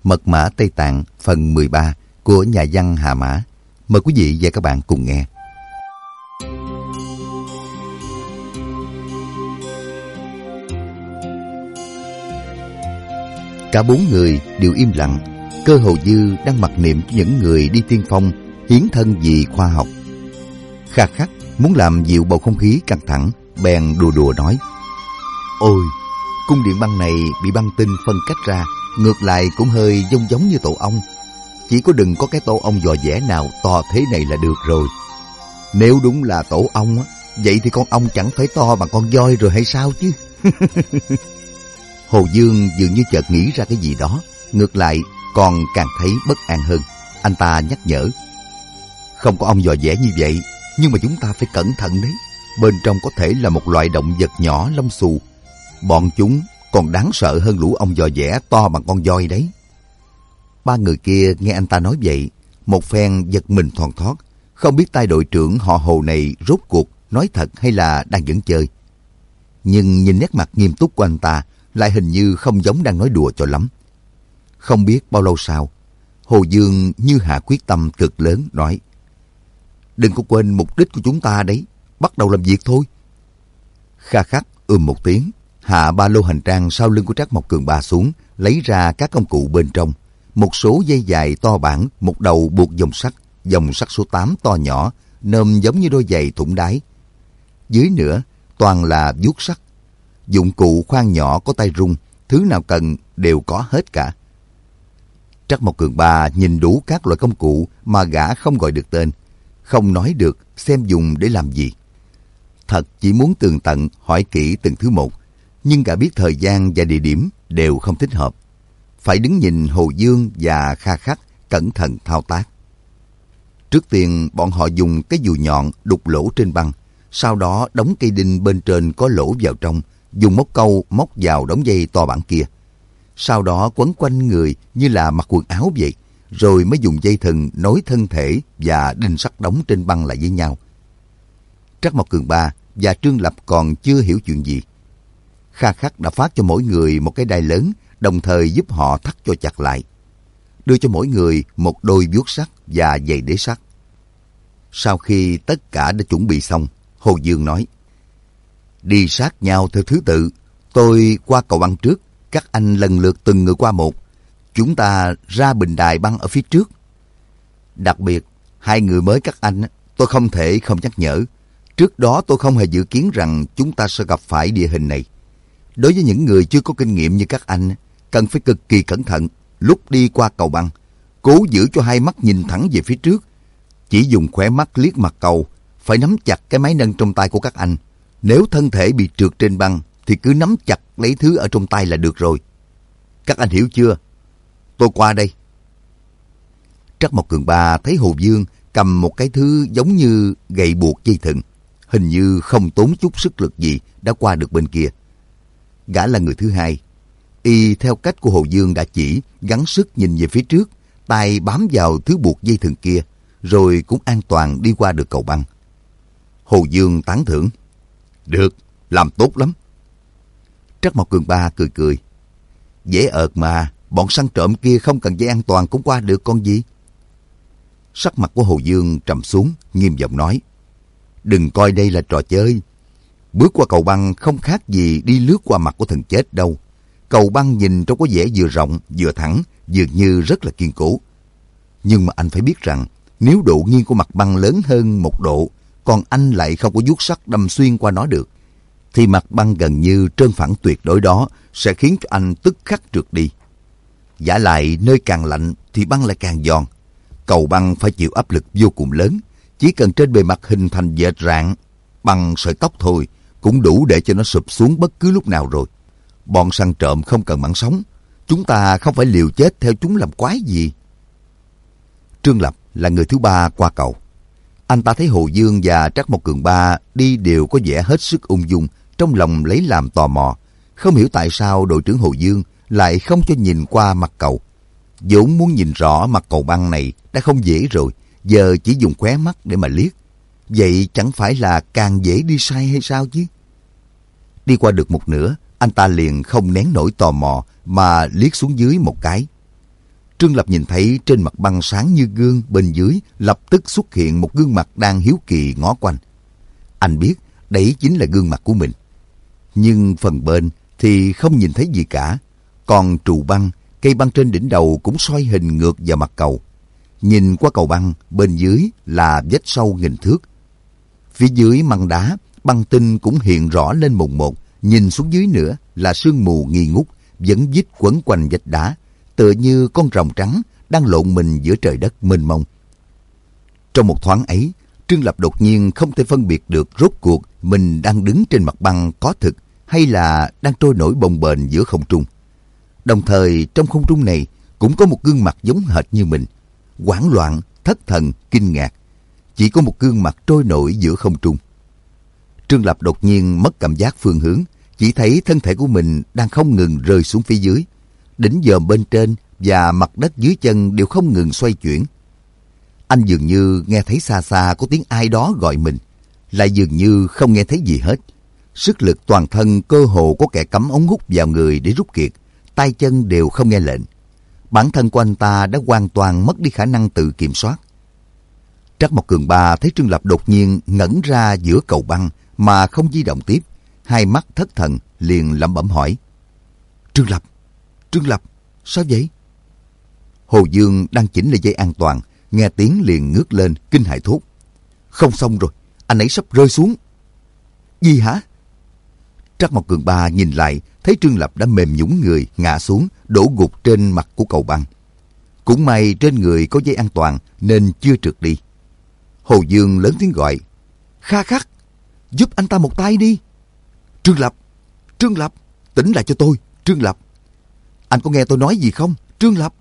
Mật mã Tây Tạng phần 13 của nhà văn Hà Mã. Mời quý vị và các bạn cùng nghe. Cả bốn người đều im lặng. Cơ Hồ Dư đang mặc niệm cho những người đi tiên phong, hiến thân vì khoa học. Kha Khắc muốn làm dịu bầu không khí căng thẳng, bèn đùa đùa nói: Ôi, cung điện băng này bị băng tinh phân cách ra, ngược lại cũng hơi giống như tổ ong. Chỉ có đừng có cái tổ ong giò vẽ nào to thế này là được rồi. Nếu đúng là tổ ong á, vậy thì con ong chẳng phải to bằng con voi rồi hay sao chứ? Hồ Dương dường như chợt nghĩ ra cái gì đó, ngược lại còn càng thấy bất an hơn. Anh ta nhắc nhở: Không có ong giò vẽ như vậy, nhưng mà chúng ta phải cẩn thận đấy. Bên trong có thể là một loại động vật nhỏ lông xù. Bọn chúng còn đáng sợ hơn lũ ong giò vẽ to bằng con voi đấy. Ba người kia nghe anh ta nói vậy, một phen giật mình thoăn thoắt, không biết tay đội trưởng họ Hồ này rốt cuộc nói thật hay là đang giỡn chơi. Nhưng nhìn nét mặt nghiêm túc của anh ta, lại hình như không giống đang nói đùa cho lắm. Không biết bao lâu sau, Hồ Dương như hạ quyết tâm cực lớn nói: Đừng có quên mục đích của chúng ta đấy, bắt đầu làm việc thôi. Kha Khắc một tiếng, hạ ba lô hành trang sau lưng của Trác Mộc Cường Ba xuống, lấy ra các công cụ bên trong. Một số dây dài to bản, một đầu buộc dòng sắt số 8 to nhỏ, nôm giống như đôi giày thủng đáy. Dưới nữa, toàn là vuốt sắt. Dụng cụ khoan nhỏ có tay rung, thứ nào cần đều có hết cả. Trác Mộc Cường Ba nhìn đủ các loại công cụ mà gã không gọi được tên, không nói được xem dùng để làm gì. Thật chỉ muốn tường tận hỏi kỹ từng thứ một, nhưng gã biết thời gian và địa điểm đều không thích hợp. Phải đứng nhìn Hồ Dương và Kha Khắc cẩn thận thao tác. Trước tiên bọn họ dùng cái dùi nhọn đục lỗ trên băng, sau đó đóng cây đinh bên trên có lỗ vào trong, dùng móc câu móc vào đống dây to bản kia. Sau đó quấn quanh người như là mặc quần áo vậy, rồi mới dùng dây thừng nối thân thể và đinh sắt đóng trên băng lại với nhau. Trác Mộc Cường Ba và Trương Lập còn chưa hiểu chuyện gì. Kha Khắc đã phát cho mỗi người một cái đai lớn, đồng thời giúp họ thắt cho chặt lại. Đưa cho mỗi người một đôi vuốt sắt và giày đế sắt. Sau khi tất cả đã chuẩn bị xong, Hồ Dương nói: Đi sát nhau theo thứ tự. Tôi qua cầu băng trước, các anh lần lượt từng người qua một. Chúng ta ra bình đài băng ở phía trước. Đặc biệt, hai người mới các anh, tôi không thể không nhắc nhở. Trước đó tôi không hề dự kiến rằng chúng ta sẽ gặp phải địa hình này. Đối với những người chưa có kinh nghiệm như các anh, cần phải cực kỳ cẩn thận. Lúc đi qua cầu băng, cố giữ cho hai mắt nhìn thẳng về phía trước. Chỉ dùng khóe mắt liếc mặt cầu, phải nắm chặt cái máy nâng trong tay của các anh. Nếu thân thể bị trượt trên băng, thì cứ nắm chặt lấy thứ ở trong tay là được rồi. Các anh hiểu chưa? Tôi qua đây. Trác Mộc Cường Ba thấy Hồ Dương cầm một cái thứ giống như gậy buộc dây thừng, hình như không tốn chút sức lực gì đã qua được bên kia. Gã là người thứ hai. Y theo cách của Hồ Dương đã chỉ, gắng sức nhìn về phía trước, tay bám vào thứ buộc dây thừng kia, rồi cũng an toàn đi qua được cầu băng. Hồ Dương tán thưởng: Được, làm tốt lắm. Trác Mộc Cường Ba cười cười: Dễ ợt mà, bọn săn trộm kia không cần dây an toàn cũng qua được con gì. Sắc mặt của Hồ Dương trầm xuống, nghiêm giọng nói: Đừng coi đây là trò chơi. Bước qua cầu băng không khác gì đi lướt qua mặt của thần chết đâu. Cầu băng nhìn trông có vẻ vừa rộng, vừa thẳng, dường như rất là kiên cố. Nhưng mà anh phải biết rằng, nếu độ nghiêng của mặt băng lớn hơn 1 độ, còn anh lại không có vuốt sắt đâm xuyên qua nó được, thì mặt băng gần như trơn phẳng tuyệt đối đó sẽ khiến cho anh tức khắc trượt đi. Vả lại nơi càng lạnh thì băng lại càng giòn. Cầu băng phải chịu áp lực vô cùng lớn, chỉ cần trên bề mặt hình thành vệt rạn bằng sợi tóc thôi cũng đủ để cho nó sụp xuống bất cứ lúc nào rồi. Bọn săn trộm không cần mạng sống, chúng ta không phải liều chết theo chúng làm quái gì. Trương Lập là người thứ ba qua cầu. Anh ta thấy Hồ Dương và Trác Mộc Cường Ba đi đều có vẻ hết sức ung dung, trong lòng lấy làm tò mò. Không hiểu tại sao đội trưởng Hồ Dương lại không cho nhìn qua mặt cầu. Vốn muốn nhìn rõ mặt cầu băng này đã không dễ rồi, giờ chỉ dùng khóe mắt để mà liếc. Vậy chẳng phải là càng dễ đi sai hay sao chứ? Đi qua được một nửa, anh ta liền không nén nổi tò mò mà liếc xuống dưới một cái. Trương Lập nhìn thấy trên mặt băng sáng như gương bên dưới lập tức xuất hiện một gương mặt đang hiếu kỳ ngó quanh. Anh biết đấy chính là gương mặt của mình. Nhưng phần bên thì không nhìn thấy gì cả. Còn trụ băng, cây băng trên đỉnh đầu cũng xoay hình ngược vào mặt cầu. Nhìn qua cầu băng, bên dưới là vết sâu nghìn thước. Phía dưới măng đá, băng tinh cũng hiện rõ lên mồn một. Nhìn xuống dưới nữa là sương mù nghi ngút, vẫn vít quấn quanh vách đá, tựa như con rồng trắng đang lộn mình giữa trời đất mênh mông. Trong một thoáng ấy, Trương Lập đột nhiên không thể phân biệt được rốt cuộc mình đang đứng trên mặt băng có thực hay là đang trôi nổi bồng bềnh giữa không trung. Đồng thời trong không trung này cũng có một gương mặt giống hệt như mình, hoảng loạn, thất thần, kinh ngạc. Chỉ có một gương mặt trôi nổi giữa không trung. Trương Lập đột nhiên mất cảm giác phương hướng, chỉ thấy thân thể của mình đang không ngừng rơi xuống phía dưới. Đỉnh dòm bên trên và mặt đất dưới chân đều không ngừng xoay chuyển. Anh dường như nghe thấy xa xa có tiếng ai đó gọi mình, lại dường như không nghe thấy gì hết. Sức lực toàn thân cơ hồ có kẻ cắm ống hút vào người để rút kiệt, tay chân đều không nghe lệnh. Bản thân của anh ta đã hoàn toàn mất đi khả năng tự kiểm soát. Trắc Mộc Cường Ba thấy Trương Lập đột nhiên ngẩn ra giữa cầu băng mà không di động tiếp, hai mắt thất thần, liền lẩm bẩm hỏi: Trương Lập, sao vậy? Hồ Dương đang chỉnh lại dây an toàn, nghe tiếng liền ngước lên, kinh hãi thốt: Không xong rồi, anh ấy sắp rơi xuống. Gì hả? Trắc Mộc Cường Ba nhìn lại, thấy Trương Lập đã mềm nhũn người, ngã xuống, đổ gục trên mặt của cầu băng. Cũng may trên người có dây an toàn nên chưa trượt đi. Hồ Dương lớn tiếng gọi: Kha Khắc, giúp anh ta một tay đi. Trương Lập, tỉnh lại cho tôi, Trương Lập. Anh có nghe tôi nói gì không, Trương Lập?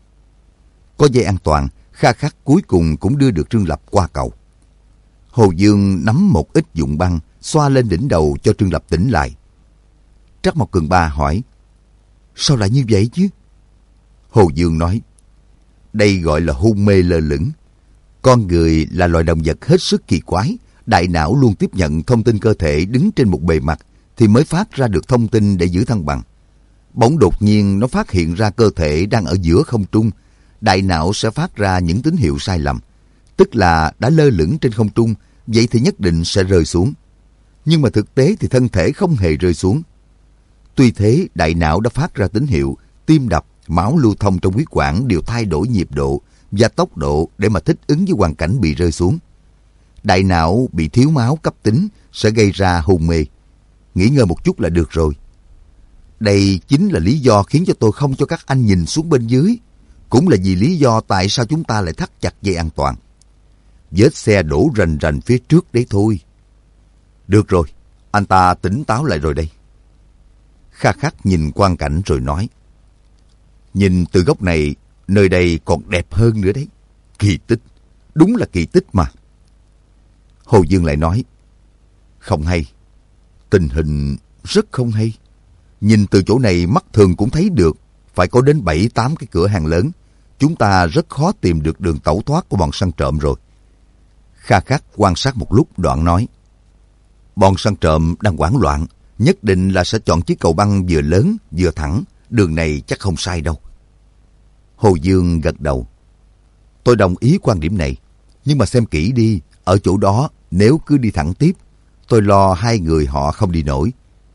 Có dây an toàn, Kha Khắc cuối cùng cũng đưa được Trương Lập qua cầu. Hồ Dương nắm một ít dụng băng, xoa lên đỉnh đầu cho Trương Lập tỉnh lại. Trắc Mộc Cường Ba hỏi: Sao lại như vậy chứ? Hồ Dương nói: Đây gọi là hôn mê lơ lửng. Con người là loài động vật hết sức kỳ quái. Đại não luôn tiếp nhận thông tin cơ thể đứng trên một bề mặt thì mới phát ra được thông tin để giữ thăng bằng. Bỗng đột nhiên nó phát hiện ra cơ thể đang ở giữa không trung. Đại não sẽ phát ra những tín hiệu sai lầm, tức là đã lơ lửng trên không trung, vậy thì nhất định sẽ rơi xuống. Nhưng mà thực tế thì thân thể không hề rơi xuống. Tuy thế, đại não đã phát ra tín hiệu, tim đập, máu lưu thông trong huyết quản đều thay đổi nhịp độ và tốc độ để mà thích ứng với hoàn cảnh bị rơi xuống. Đại não bị thiếu máu cấp tính sẽ gây ra hôn mê. Nghỉ ngơi một chút là được rồi. Đây chính là lý do khiến cho tôi không cho các anh nhìn xuống bên dưới. Cũng là vì lý do tại sao chúng ta lại thắt chặt dây an toàn. Vết xe đổ rành rành phía trước đấy thôi. Được rồi, anh ta tỉnh táo lại rồi đây. Kha Khắc nhìn quang cảnh rồi nói: Nhìn từ góc này, nơi đây còn đẹp hơn nữa đấy. Kỳ tích, đúng là kỳ tích mà. Hồ Dương lại nói: Không hay, tình hình rất không hay. Nhìn từ chỗ này mắt thường cũng thấy được, phải có đến 7-8 cái cửa hàng lớn. Chúng ta rất khó tìm được đường tẩu thoát của bọn săn trộm rồi. Kha Khắc quan sát một lúc đoạn nói: Bọn săn trộm đang hoảng loạn, nhất định là sẽ chọn chiếc cầu băng vừa lớn vừa thẳng. Đường này chắc không sai đâu. Hồ Dương gật đầu: Tôi đồng ý quan điểm này, nhưng mà xem kỹ đi, ở chỗ đó nếu cứ đi thẳng tiếp, tôi lo hai người họ không đi nổi.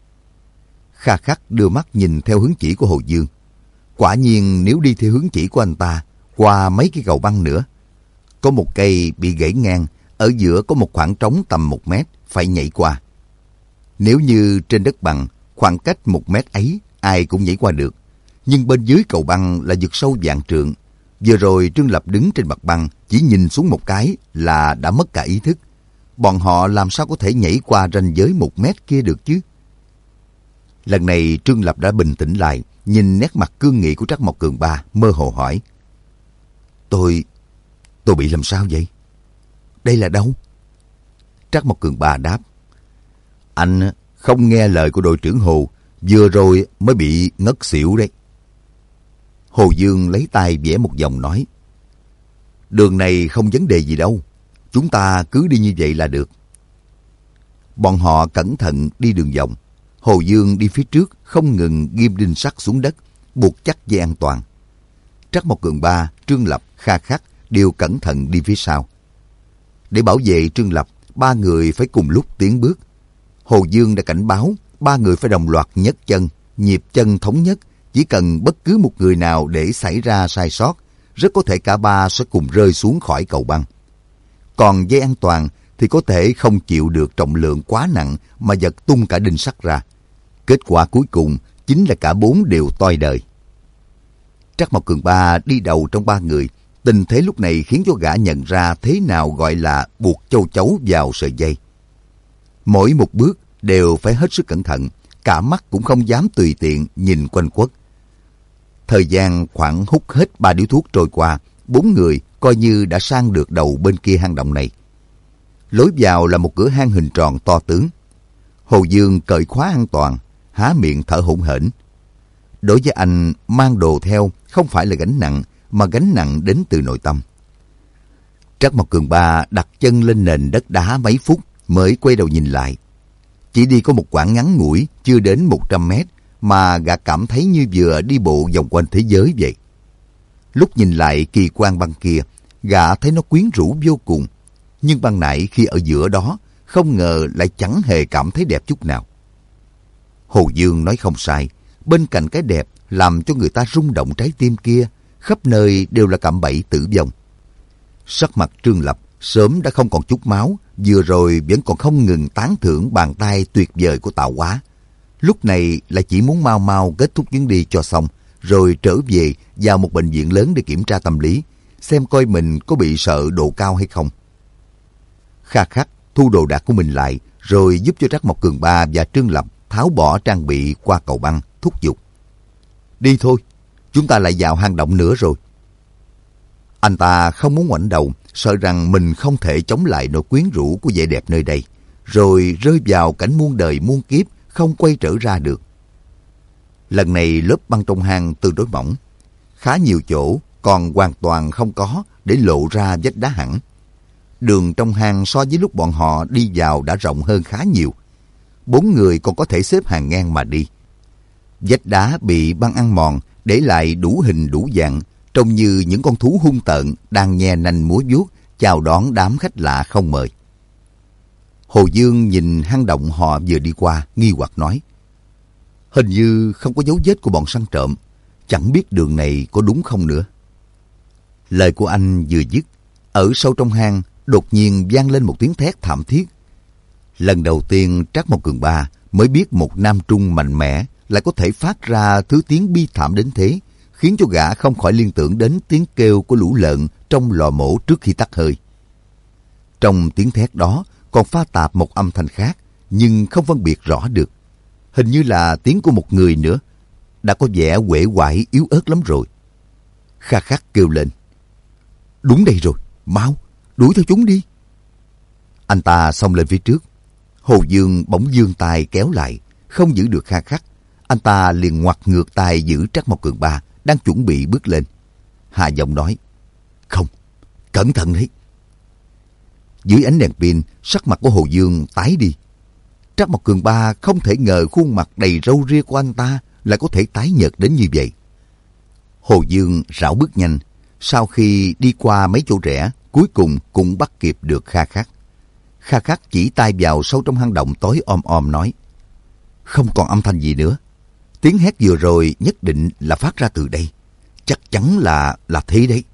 Kha Khắc đưa mắt nhìn theo hướng chỉ của Hồ Dương. Quả nhiên nếu đi theo hướng chỉ của anh ta, qua mấy cái cầu băng nữa, có một cây bị gãy ngang, ở giữa có một khoảng trống tầm 1 mét, phải nhảy qua. Nếu như trên đất bằng, khoảng cách 1 mét ấy, ai cũng nhảy qua được. Nhưng bên dưới cầu băng là vực sâu vạn trượng. Vừa rồi Trương Lập đứng trên mặt băng, chỉ nhìn xuống một cái là đã mất cả ý thức. Bọn họ làm sao có thể nhảy qua ranh giới 1 mét kia được chứ? Lần này Trương Lập đã bình tĩnh lại, nhìn nét mặt cương nghị của Trắc Mộc Cường Ba, mơ hồ hỏi: Tôi bị làm sao vậy? Đây là đâu? Trắc Mộc Cường Ba đáp: Anh không nghe lời của đội trưởng Hồ, vừa rồi mới bị ngất xỉu đấy. Hồ Dương lấy tay vẽ một vòng nói: Đường này không vấn đề gì đâu, chúng ta cứ đi như vậy là được. Bọn họ cẩn thận đi đường vòng. Hồ Dương đi phía trước không ngừng ghim đinh sắt xuống đất, buộc chắc dây an toàn. Trắc Mộc Cường Ba, Trương Lập, Kha Khắc đều cẩn thận đi phía sau. Để bảo vệ Trương Lập, ba người phải cùng lúc tiến bước. Hồ Dương đã cảnh báo ba người phải đồng loạt nhấc chân, nhịp chân thống nhất. Chỉ cần bất cứ một người nào để xảy ra sai sót, rất có thể cả ba sẽ cùng rơi xuống khỏi cầu băng. Còn dây an toàn thì có thể không chịu được trọng lượng quá nặng mà giật tung cả đinh sắt ra. Kết quả cuối cùng chính là cả bốn đều toi đời. Trắc Mộc Cường Ba đi đầu trong ba người. Tình thế lúc này khiến cho gã nhận ra thế nào gọi là buộc châu chấu vào sợi dây. Mỗi một bước đều phải hết sức cẩn thận, cả mắt cũng không dám tùy tiện nhìn quanh quất. Thời gian khoảng hút hết 3 điếu thuốc trôi qua, 4 người coi như đã sang được đầu bên kia hang động này. Lối vào là một cửa hang hình tròn to tướng. Hồ Dương cởi khóa an toàn, há miệng thở hổn hển. Đối với anh, mang đồ theo không phải là gánh nặng, mà gánh nặng đến từ nội tâm. Trắc Mộc Cường Ba đặt chân lên nền đất đá mấy phút mới quay đầu nhìn lại. Chỉ đi có một quãng ngắn ngủi, chưa đến 100 mét, mà gã cảm thấy như vừa đi bộ vòng quanh thế giới vậy. Lúc nhìn lại kỳ quan băng kia, gã thấy nó quyến rũ vô cùng. Nhưng ban nãy khi ở giữa đó, không ngờ lại chẳng hề cảm thấy đẹp chút nào. Hồ Dương nói không sai, bên cạnh cái đẹp làm cho người ta rung động trái tim kia, khắp nơi đều là cạm bẫy tử vong. Sắc mặt Trương Lập sớm đã không còn chút máu, vừa rồi vẫn còn không ngừng tán thưởng bàn tay tuyệt vời của Tạo Hóa. Lúc này lại chỉ muốn mau mau kết thúc chuyến đi cho xong, rồi trở về vào một bệnh viện lớn để kiểm tra tâm lý, xem coi mình có bị sợ độ cao hay không. Kha Khắc thu đồ đạc của mình lại, rồi giúp cho Trắc Mộc Cường Ba và Trương Lập tháo bỏ trang bị qua cầu băng, thúc giục. Đi thôi, chúng ta lại vào hang động nữa rồi. Anh ta không muốn ngoảnh đầu, sợ rằng mình không thể chống lại nỗi quyến rũ của vẻ đẹp nơi đây, rồi rơi vào cảnh muôn đời muôn kiếp, không quay trở ra được. Lần này lớp băng trong hang tương đối mỏng, khá nhiều chỗ còn hoàn toàn không có để lộ ra vách đá hẳn. Đường trong hang so với lúc bọn họ đi vào đã rộng hơn khá nhiều. 4 người còn có thể xếp hàng ngang mà đi. Vách đá bị băng ăn mòn, để lại đủ hình đủ dạng, trông như những con thú hung tợn đang nhe nanh múa vuốt chào đón đám khách lạ không mời. Hồ Dương nhìn hang động họ vừa đi qua, nghi hoặc nói: hình như không có dấu vết của bọn săn trộm, chẳng biết đường này có đúng không nữa. Lời của anh vừa dứt, ở sâu trong hang đột nhiên vang lên một tiếng thét thảm thiết. Lần đầu tiên Trắc Mộc Cường Ba mới biết một nam trung mạnh mẽ lại có thể phát ra thứ tiếng bi thảm đến thế, khiến cho gã không khỏi liên tưởng đến tiếng kêu của lũ lợn trong lò mổ trước khi tắt hơi. Trong tiếng thét đó còn pha tạp một âm thanh khác, nhưng không phân biệt rõ được. Hình như là tiếng của một người nữa, đã có vẻ uể oải yếu ớt lắm rồi. Kha Khắc kêu lên: đúng đây rồi, mau, đuổi theo chúng đi. Anh ta xông lên phía trước. Hồ Dương bỗng giương tay kéo lại, không giữ được Kha Khắc. Anh ta liền ngoặt ngược tay giữ Trắc Mộc Cường Ba đang chuẩn bị bước lên. Hạ giọng nói: không, cẩn thận đấy. Dưới ánh đèn pin, sắc mặt của Hồ Dương tái đi. Trắc Mộc Cường Ba không thể ngờ khuôn mặt đầy râu ria của anh ta lại có thể tái nhợt đến như vậy. Hồ Dương rảo bước nhanh, sau khi đi qua mấy chỗ rẽ, cuối cùng cũng bắt kịp được Kha Khắc. Kha Khắc chỉ tay vào sâu trong hang động tối om om nói: không còn âm thanh gì nữa. Tiếng hét vừa rồi nhất định là phát ra từ đây. Chắc chắn là thế đấy.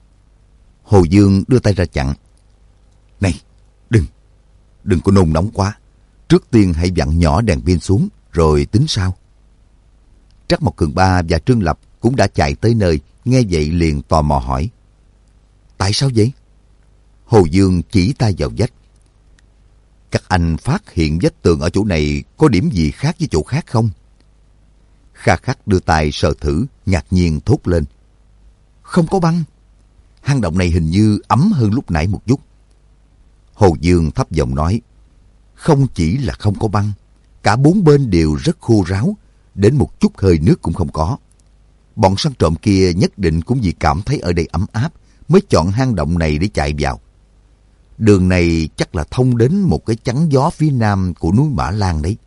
Hồ Dương đưa tay ra chặn: này, đừng có nôn nóng quá. Trước tiên hãy vặn nhỏ đèn pin xuống, rồi tính sau. Trắc Mộc Cường Ba và Trương Lập cũng đã chạy tới nơi, nghe vậy liền tò mò hỏi: tại sao vậy? Hồ Dương chỉ tay vào vách: các anh phát hiện vách tường ở chỗ này có điểm gì khác với chỗ khác không? Kha Khắc đưa tay sờ thử, ngạc nhiên thốt lên: không có băng. Hang động này hình như ấm hơn lúc nãy một chút. Hồ Dương thấp giọng nói: không chỉ là không có băng, cả 4 bên đều rất khô ráo, đến một chút hơi nước cũng không có. Bọn săn trộm kia nhất định cũng vì cảm thấy ở đây ấm áp mới chọn hang động này để chạy vào. Đường này chắc là thông đến một cái chắn gió phía nam của núi Mã Lan đấy.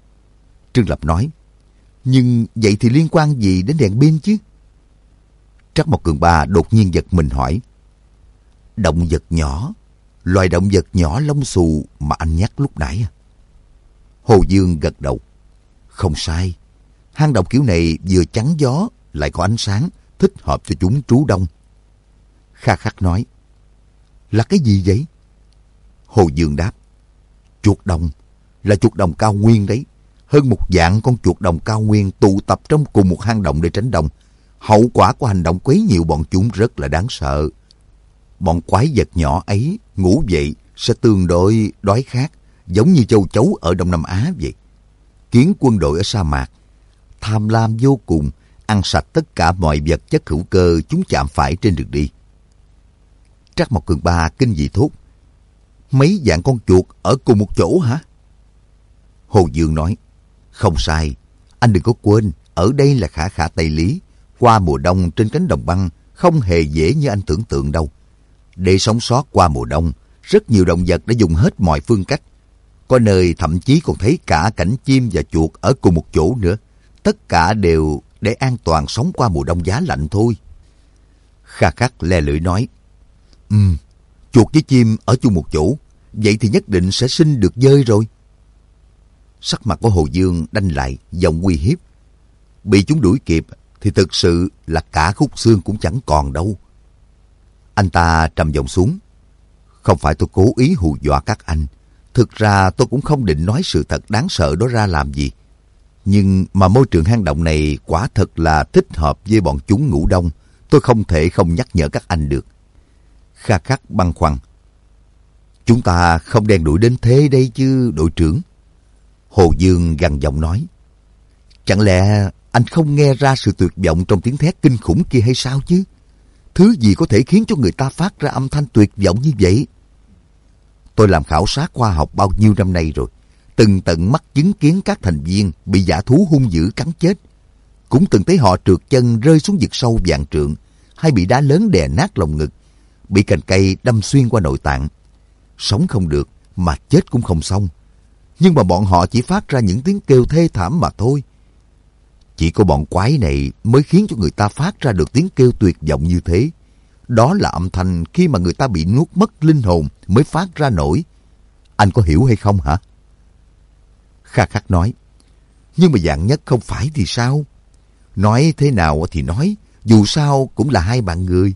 Trương Lập nói: nhưng vậy thì liên quan gì đến đèn pin chứ? Trắc Mộc Cường Ba đột nhiên giật mình hỏi: động vật nhỏ, loài động vật nhỏ lông xù mà anh nhắc lúc nãy à? Hồ Dương gật đầu. Không sai, hang động kiểu này vừa chắn gió lại có ánh sáng, thích hợp cho chúng trú đông. Kha Khắc nói: là cái gì vậy? Hồ Dương đáp: chuột đồng, là chuột đồng cao nguyên đấy. Hơn 1 vạn con chuột đồng cao nguyên tụ tập trong cùng một hang động để tránh đông. Hậu quả của hành động quấy nhiễu bọn chúng rất là đáng sợ. Bọn quái vật nhỏ ấy ngủ dậy sẽ tương đối đói khát, giống như châu chấu ở Đông Nam Á vậy. Kiến quân đội ở sa mạc tham lam vô cùng, ăn sạch tất cả mọi vật chất hữu cơ chúng chạm phải trên đường đi. Trắc Mộc Cường Ba kinh dị thốt: mấy vạn con chuột ở cùng một chỗ hả? Hồ Dương nói: không sai, anh đừng có quên, ở đây là Khả Khả Tây Lý. Qua mùa đông trên cánh đồng băng không hề dễ như anh tưởng tượng đâu. Để sống sót qua mùa đông, rất nhiều động vật đã dùng hết mọi phương cách. Có nơi thậm chí còn thấy cả cảnh chim và chuột ở cùng một chỗ nữa. Tất cả đều để an toàn sống qua mùa đông giá lạnh thôi. Kha Khắc le lưỡi nói: chuột với chim ở chung một chỗ, vậy thì nhất định sẽ sinh được dơi rồi. Sắc mặt của Hồ Dương đanh lại, giọng uy hiếp: bị chúng đuổi kịp thì thực sự là cả khúc xương cũng chẳng còn đâu. Anh ta trầm giọng xuống: không phải tôi cố ý hù dọa các anh. Thực ra tôi cũng không định nói sự thật đáng sợ đó ra làm gì. Nhưng mà môi trường hang động này quả thật là thích hợp với bọn chúng ngủ đông. Tôi không thể không nhắc nhở các anh được. Kha Khắc băn khoăn: chúng ta không đen đuổi đến thế đây chứ đội trưởng. Hồ Dương gằn giọng nói: chẳng lẽ anh không nghe ra sự tuyệt vọng trong tiếng thét kinh khủng kia hay sao chứ? Thứ gì có thể khiến cho người ta phát ra âm thanh tuyệt vọng như vậy? Tôi làm khảo sát khoa học bao nhiêu năm nay rồi, từng tận mắt chứng kiến các thành viên bị dã thú hung dữ cắn chết. Cũng từng thấy họ trượt chân rơi xuống vực sâu vạn trượng, hay bị đá lớn đè nát lồng ngực, bị cành cây đâm xuyên qua nội tạng. Sống không được mà chết cũng không xong. Nhưng mà bọn họ chỉ phát ra những tiếng kêu thê thảm mà thôi. Chỉ có bọn quái này mới khiến cho người ta phát ra được tiếng kêu tuyệt vọng như thế. Đó là âm thanh khi mà người ta bị nuốt mất linh hồn mới phát ra nổi. Anh có hiểu hay không hả? Kha Khắc nói: nhưng mà Vạn Nhất không phải thì sao? Nói thế nào thì nói, dù sao cũng là hai bạn người.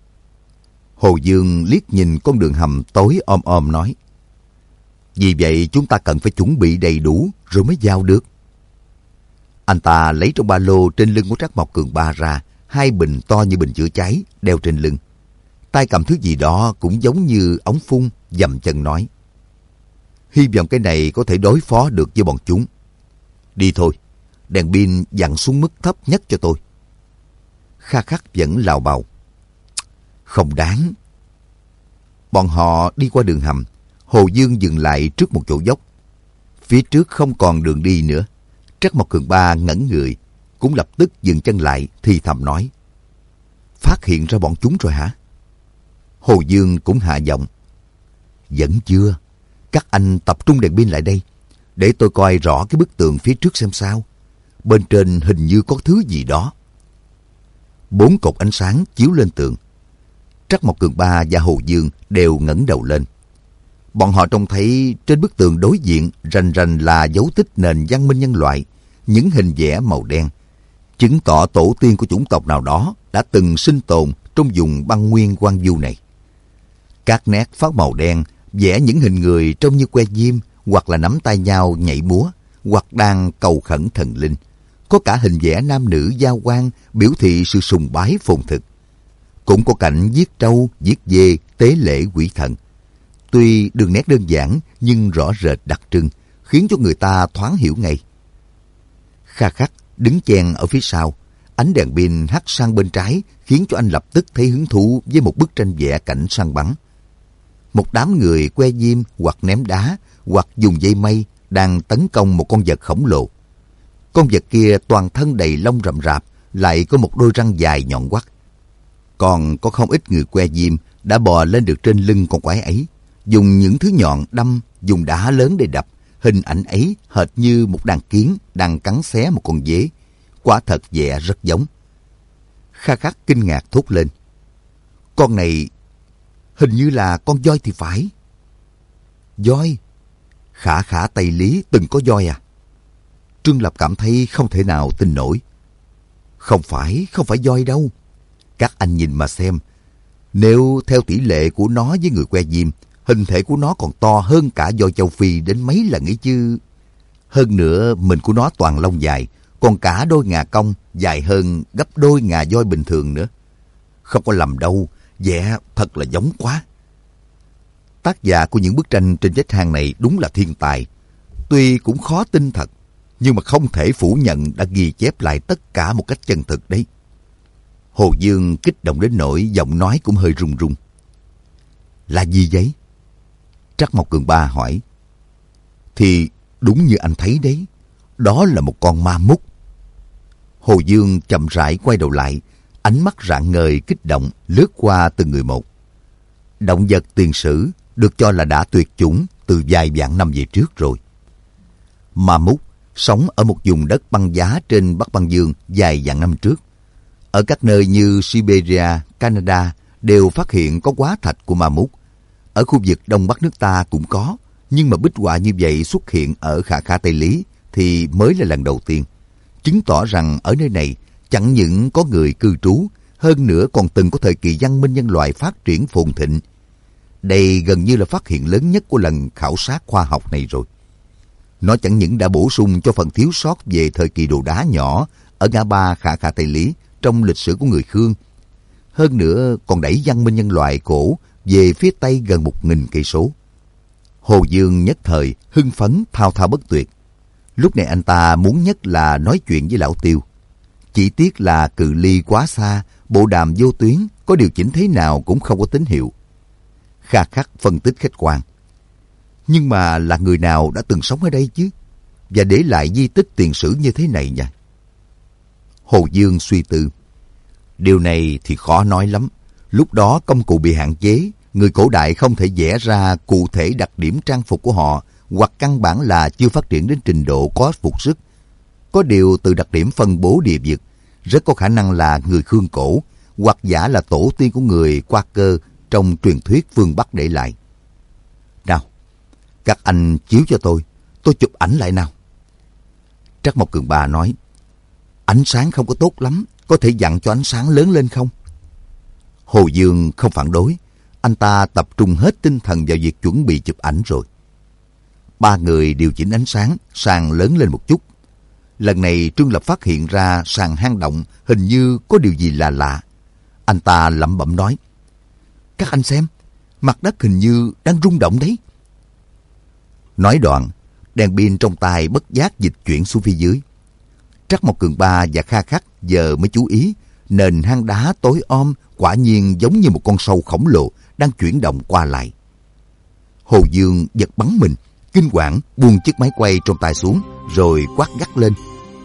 Hồ Dương liếc nhìn con đường hầm tối om om nói: vì vậy chúng ta cần phải chuẩn bị đầy đủ rồi mới vào được. Anh ta lấy trong ba lô trên lưng của Trắc Mộc Cường Ba ra 2 bình to như bình chữa cháy đeo trên lưng. Tay cầm thứ gì đó cũng giống như ống phun, dầm chân nói: hy vọng cái này có thể đối phó được với bọn chúng. Đi thôi, đèn pin dặn xuống mức thấp nhất cho tôi. Kha Khắc vẫn lào bào: không đáng. Bọn họ đi qua đường hầm. Hồ Dương dừng lại trước một chỗ dốc. Phía trước không còn đường đi nữa. Trắc Mộc Cường Ba ngẩn người, cũng lập tức dừng chân lại thì thầm nói: phát hiện ra bọn chúng rồi hả? Hồ Dương cũng hạ giọng: vẫn chưa. Các anh tập trung đèn pin lại đây, để tôi coi rõ cái bức tường phía trước xem sao. Bên trên hình như có thứ gì đó. 4 cột ánh sáng chiếu lên tường. Trắc Mộc Cường Ba và Hồ Dương đều ngẩng đầu lên. Bọn họ trông thấy trên bức tường đối diện rành rành là dấu tích nền văn minh nhân loại, những hình vẽ màu đen, chứng tỏ tổ tiên của chủng tộc nào đó đã từng sinh tồn trong vùng băng nguyên hoang vu này. Các nét phát màu đen vẽ những hình người trông như que diêm, hoặc là nắm tay nhau nhảy múa, hoặc đang cầu khẩn thần linh. Có cả hình vẽ nam nữ giao hoan biểu thị sự sùng bái phồn thực. Cũng có cảnh giết trâu, giết dê, tế lễ quỷ thần. Tuy đường nét đơn giản nhưng rõ rệt đặc trưng, khiến cho người ta thoáng hiểu ngay. Kha Khắc đứng chen ở phía sau, ánh đèn pin hắt sang bên trái khiến cho anh lập tức thấy hứng thú với một bức tranh vẽ cảnh săn bắn. Một đám người que diêm hoặc ném đá hoặc dùng dây mây đang tấn công một con vật khổng lồ. Con vật kia toàn thân đầy lông rậm rạp, lại có một đôi răng dài nhọn quắt. Còn có không ít người que diêm đã bò lên được trên lưng con quái ấy, dùng những thứ nhọn đâm, dùng đá lớn để đập. Hình ảnh ấy hệt như một đàn kiến đang cắn xé một con dế. Quả thật vẽ rất giống. Kha Khắc kinh ngạc thốt lên. Con này hình như là con voi thì phải. Voi? Khả Khả Tây Lý từng có voi à? Trương Lập cảm thấy không thể nào tin nổi. Không phải voi đâu. Các anh nhìn mà xem. Nếu theo tỷ lệ của nó với người que diêm, hình thể của nó còn to hơn cả voi châu Phi đến mấy lần ấy chứ. Hơn nữa, mình của nó toàn lông dài, còn cả đôi ngà cong dài hơn gấp đôi ngà voi bình thường nữa. Không có lầm đâu, vẽ thật là giống quá. Tác giả của những bức tranh trên vách hang này đúng là thiên tài. Tuy cũng khó tin thật, nhưng mà không thể phủ nhận đã ghi chép lại tất cả một cách chân thực đấy. Hồ Dương kích động đến nỗi giọng nói cũng hơi run run. Là gì vậy? Trắc Mộc Cường Ba hỏi. Thì đúng như anh thấy đấy, đó là một con ma mút. Hồ Dương chậm rãi quay đầu lại, ánh mắt rạng ngời kích động lướt qua từng người một. Động vật tiền sử được cho là đã tuyệt chủng từ vài vạn năm về trước rồi. Ma mút sống ở một vùng đất băng giá trên Bắc Băng Dương vài vạn năm trước. Ở các nơi như Siberia, Canada đều phát hiện có hóa thạch của ma mút. Ở khu vực Đông Bắc nước ta cũng có, nhưng mà bích họa như vậy xuất hiện ở Khả Khả Tây Lý thì mới là lần đầu tiên. Chứng tỏ rằng ở nơi này chẳng những có người cư trú, hơn nữa còn từng có thời kỳ văn minh nhân loại phát triển phồn thịnh. Đây gần như là phát hiện lớn nhất của lần khảo sát khoa học này rồi. Nó chẳng những đã bổ sung cho phần thiếu sót về thời kỳ đồ đá nhỏ ở ngã ba Khả Khả Tây Lý trong lịch sử của người Khương. Hơn nữa còn đẩy văn minh nhân loại cổ về phía Tây gần 1000 cây số. Hồ Dương nhất thời hưng phấn thao thao bất tuyệt. Lúc này anh ta muốn nhất là nói chuyện với Lão Tiêu. Chỉ tiếc là cự ly quá xa, bộ đàm vô tuyến, có điều chỉnh thế nào cũng không có tín hiệu. Kha Khắc phân tích khách quan. Nhưng mà là người nào đã từng sống ở đây chứ? Và để lại di tích tiền sử như thế này nha. Hồ Dương suy tư. Điều này thì khó nói lắm. Lúc đó công cụ bị hạn chế, người cổ đại không thể vẽ ra cụ thể đặc điểm trang phục của họ, hoặc căn bản là chưa phát triển đến trình độ có phục sức. Có điều từ đặc điểm phân bố địa vực, rất có khả năng là người Khương cổ, hoặc giả là tổ tiên của người Quaker trong truyền thuyết phương Bắc để lại. Nào, các anh chiếu cho tôi chụp ảnh lại nào. Trắc Mộc Cường Ba nói, ánh sáng không có tốt lắm, có thể dặn cho ánh sáng lớn lên không? Hồ Dương không phản đối, anh ta tập trung hết tinh thần vào việc chuẩn bị chụp ảnh rồi. Ba người điều chỉnh ánh sáng, sàn lớn lên một chút. Lần này Trương Lập phát hiện ra sàn hang động hình như có điều gì là lạ. Anh ta lẩm bẩm nói, các anh xem, mặt đất hình như đang rung động đấy. Nói đoạn, đèn pin trong tay bất giác dịch chuyển xuống phía dưới. Trắc Mộc Cường Ba và Kha Khắc giờ mới chú ý, nền hang đá tối om quả nhiên giống như một con sâu khổng lồ đang chuyển động qua lại. Hồ Dương giật bắn mình, kinh hoàng buông chiếc máy quay trong tay xuống, rồi quát gắt lên.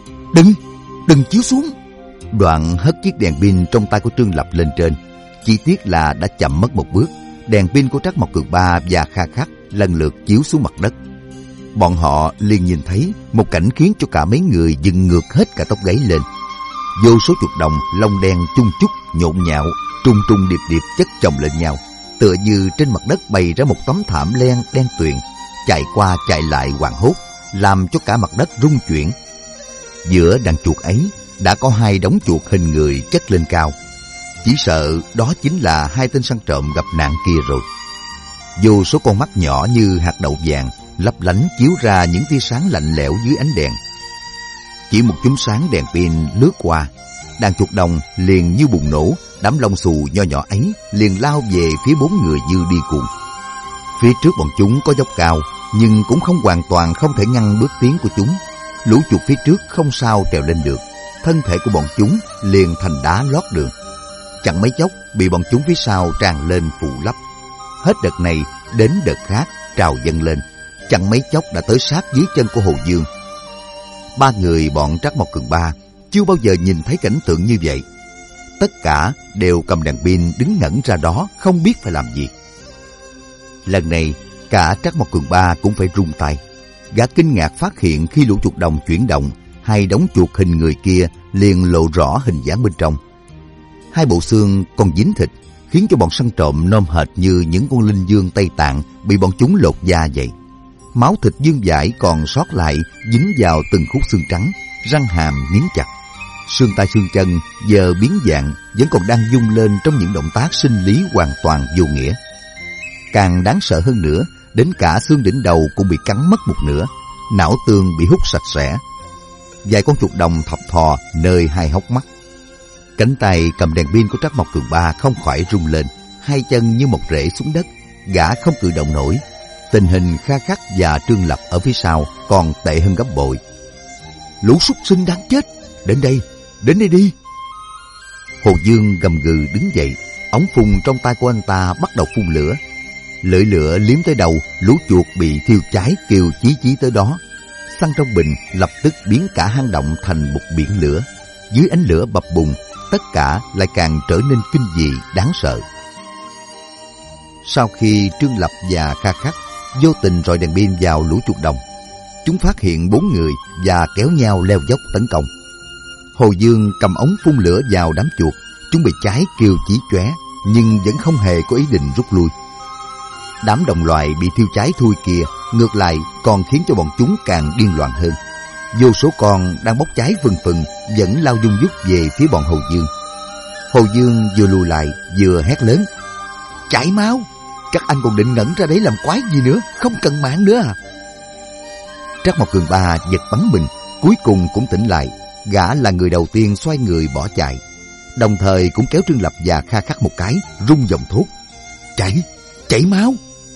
Đừng chiếu xuống! Đoạn hất chiếc đèn pin trong tay của Trương Lập lên trên. Chỉ tiếc là đã chậm mất một bước. Đèn pin của Trắc Mộc Cường Ba và Kha Khắc lần lượt chiếu xuống mặt đất. Bọn họ liền nhìn thấy một cảnh khiến cho cả mấy người dựng ngược hết cả tóc gáy lên. Vô số chuột đồng lông đen chung chúc nhộn nhạo, trùng trùng điệp điệp chất chồng lên nhau, tựa như trên mặt đất bày ra một tấm thảm len đen tuyền, chạy qua chạy lại hoảng hốt, làm cho cả mặt đất rung chuyển. Giữa đàn chuột ấy đã có 2 đống chuột hình người chất lên cao. Chỉ sợ đó chính là 2 tên săn trộm gặp nạn kia rồi. Vô số con mắt nhỏ như hạt đậu vàng lấp lánh chiếu ra những tia sáng lạnh lẽo dưới ánh đèn. Chỉ một chùm sáng đèn pin lướt qua, đàn chuột đồng liền như bùng nổ, đám lông xù nho nhỏ ấy liền lao về phía 4 người như đi cuồng. Phía trước bọn chúng có dốc cao, nhưng cũng không hoàn toàn không thể ngăn bước tiến của chúng. Lũ chuột phía trước không sao trèo lên được, thân thể của bọn chúng liền thành đá lót đường. Chẳng mấy chốc bị bọn chúng phía sau tràn lên phủ lấp. Hết đợt này đến đợt khác trào dâng lên, chẳng mấy chốc đã tới sát dưới chân của Hồ Dương. 3 người bọn Trắc Mộc Cường Ba chưa bao giờ nhìn thấy cảnh tượng như vậy. Tất cả đều cầm đèn pin đứng ngẩn ra đó, không biết phải làm gì. Lần này cả Trắc Mộc Cường Ba cũng phải run tay. Gã kinh ngạc phát hiện khi lũ chuột đồng chuyển động, 2 đống chuột hình người kia liền lộ rõ hình dáng bên trong. Hai bộ xương còn dính thịt, khiến cho bọn săn trộm nôm hệt như những con linh dương Tây Tạng bị bọn chúng lột da vậy. Máu thịt dương dãi còn sót lại dính vào từng khúc xương trắng, răng hàm nghiến chặt. Xương tay xương chân giờ biến dạng vẫn còn đang rung lên trong những động tác sinh lý hoàn toàn vô nghĩa. Càng đáng sợ hơn nữa, đến cả xương đỉnh đầu cũng bị cắn mất một nửa, não tương bị hút sạch sẽ. Vài con chuột đồng thập thò nơi hai hốc mắt. Cánh tay cầm đèn pin của Trác Mộc Cường Ba không khỏi rung lên, hai chân như một rễ xuống đất, gã không cử động nổi. Tình hình Kha Khắc và Trương Lập ở phía sau còn tệ hơn gấp bội. Lũ súc sinh đáng chết, đến đây đi. Hồ Dương gầm gừ đứng dậy, ống phun trong tay của anh ta bắt đầu phun lửa. Lưỡi lửa liếm tới đầu, lũ chuột bị thiêu cháy kêu chí chí tới đó. Xăng trong bình lập tức biến cả hang động thành một biển lửa. Dưới ánh lửa bập bùng, tất cả lại càng trở nên kinh dị đáng sợ. Sau khi Trương Lập và Kha Khắc vô tình rọi đèn pin vào lũ chuột đồng, chúng phát hiện 4 người và kéo nhau leo dốc tấn công. Hồ Dương cầm ống phun lửa vào đám chuột, chúng bị cháy kêu chí chóe nhưng vẫn không hề có ý định rút lui. Đám đồng loại bị thiêu cháy thui kia ngược lại còn khiến cho bọn chúng càng điên loạn hơn. Vô số con đang bốc cháy phừng phừng vẫn lao dung dút về phía bọn Hồ Dương. Hồ Dương vừa lùi lại vừa hét lớn: chảy máu! Các anh còn định ngẩn ra đấy làm quái gì nữa, không cần mạng nữa à? Trác Mộc Cường Ba giật bắn mình, cuối cùng cũng tỉnh lại. Gã là người đầu tiên xoay người bỏ chạy, đồng thời cũng kéo Trương Lập và Kha Khắc một cái, rung giọng thốt: chảy máu!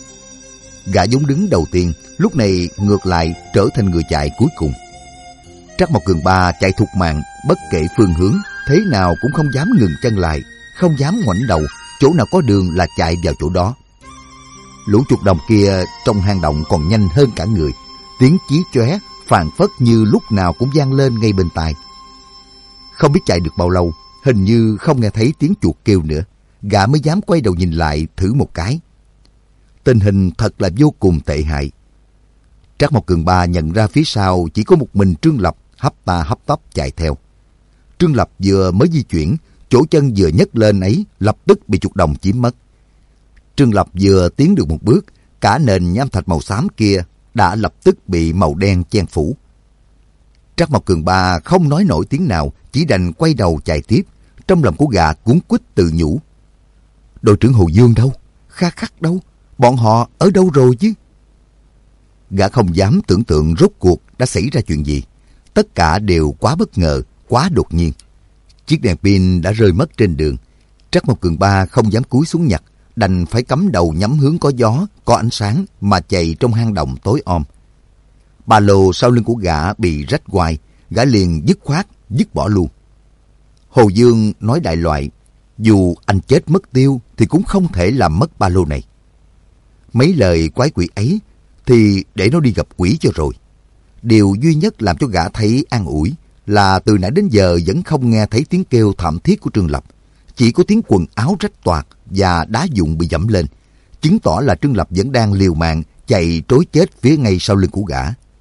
Gã vốn đứng đầu tiên, lúc này ngược lại trở thành người chạy cuối cùng. Trác Mộc Cường Ba chạy thục mạng, bất kể phương hướng, thế nào cũng không dám ngừng chân lại, không dám ngoảnh đầu, chỗ nào có đường là chạy vào chỗ đó. Lũ chuột đồng kia trong hang động còn nhanh hơn cả người, tiếng chí chóe phảng phất như lúc nào cũng vang lên ngay bên tai. Không biết chạy được bao lâu, hình như không nghe thấy tiếng chuột kêu nữa, gã mới dám quay đầu nhìn lại thử một cái. Tình hình thật là vô cùng tệ hại. Trác Mộc Cường Ba nhận ra phía sau chỉ có một mình Trương Lập hấp ta hấp tấp chạy theo. Trương Lập vừa mới di chuyển, chỗ chân vừa nhấc lên ấy lập tức bị chuột đồng chiếm mất. Trương Lập vừa tiến được một bước, cả nền nham thạch màu xám kia đã lập tức bị màu đen che phủ. Trác Mộc Cường Ba không nói nổi tiếng nào, chỉ đành quay đầu chạy tiếp. Trong lòng của gã cuống quýt tự nhủ: đội trưởng Hồ Dương đâu? Kha Khắc đâu? Bọn họ ở đâu rồi chứ? Gã không dám tưởng tượng rốt cuộc đã xảy ra chuyện gì. Tất cả đều quá bất ngờ, quá đột nhiên. Chiếc đèn pin đã rơi mất trên đường. Trác Mộc Cường Ba không dám cúi xuống nhặt, đành phải cắm đầu nhắm hướng có gió, có ánh sáng mà chạy trong hang động tối om. Ba lô sau lưng của gã bị rách hoài, gã liền dứt khoát, dứt bỏ luôn. Hồ Dương nói đại loại: dù anh chết mất tiêu thì cũng không thể làm mất ba lô này. Mấy lời quái quỷ ấy thì để nó đi gặp quỷ cho rồi. Điều duy nhất làm cho gã thấy an ủi là từ nãy đến giờ vẫn không nghe thấy tiếng kêu thảm thiết của Trương Lập. Chỉ có tiếng quần áo rách toạc và đá vụn bị dẫm lên, chứng tỏ là Trương Lập vẫn đang liều mạng chạy trối chết phía ngay sau lưng của gã.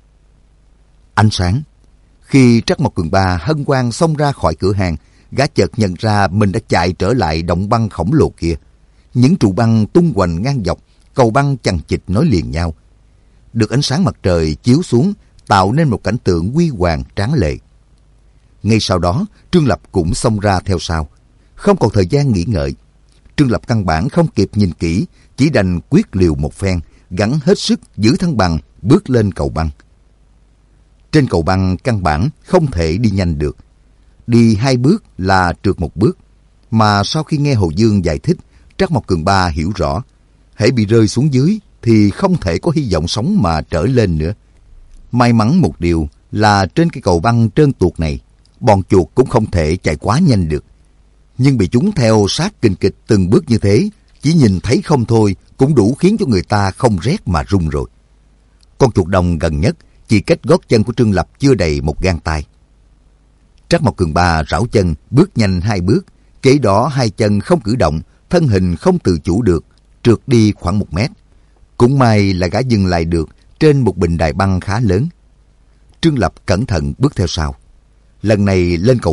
Ánh sáng. Khi Trác Mộc Cường Ba hân hoan xông ra khỏi cửa hàng, gã chợt nhận ra mình đã chạy trở lại động băng khổng lồ kia. Những trụ băng tung hoành ngang dọc, cầu băng chằng chịt nối liền nhau. Được ánh sáng mặt trời chiếu xuống, tạo nên một cảnh tượng huy hoàng tráng lệ. Ngay sau đó, Trương Lập cũng xông ra theo sau. Không còn thời gian nghĩ ngợi. Trương Lập căn bản không kịp nhìn kỹ, chỉ đành quyết liều một phen, gắng hết sức giữ thăng bằng, bước lên cầu băng. Trên cầu băng căn bản không thể đi nhanh được. Đi 2 bước là trượt 1 bước. Mà sau khi nghe Hồ Dương giải thích, Trác Mộc Cường Ba hiểu rõ, hễ bị rơi xuống dưới thì không thể có hy vọng sống mà trở lên nữa. May mắn một điều là trên cái cầu băng trơn tuột này, bọn chuột cũng không thể chạy quá nhanh được. Nhưng bị chúng theo sát kình kịch từng bước như thế, chỉ nhìn thấy không thôi cũng đủ khiến cho người ta không rét mà run rồi. Con chuột đồng gần nhất chỉ cách gót chân của Trương Lập chưa đầy một gang tay. Trác Mộc Cường Ba rảo chân, bước nhanh 2 bước, kế đó 2 chân không cử động, thân hình không tự chủ được, trượt đi khoảng 1 mét. Cũng may là gã dừng lại được trên một bình đài băng khá lớn. Trương Lập cẩn thận bước theo sau. Lần này lên cầu băng,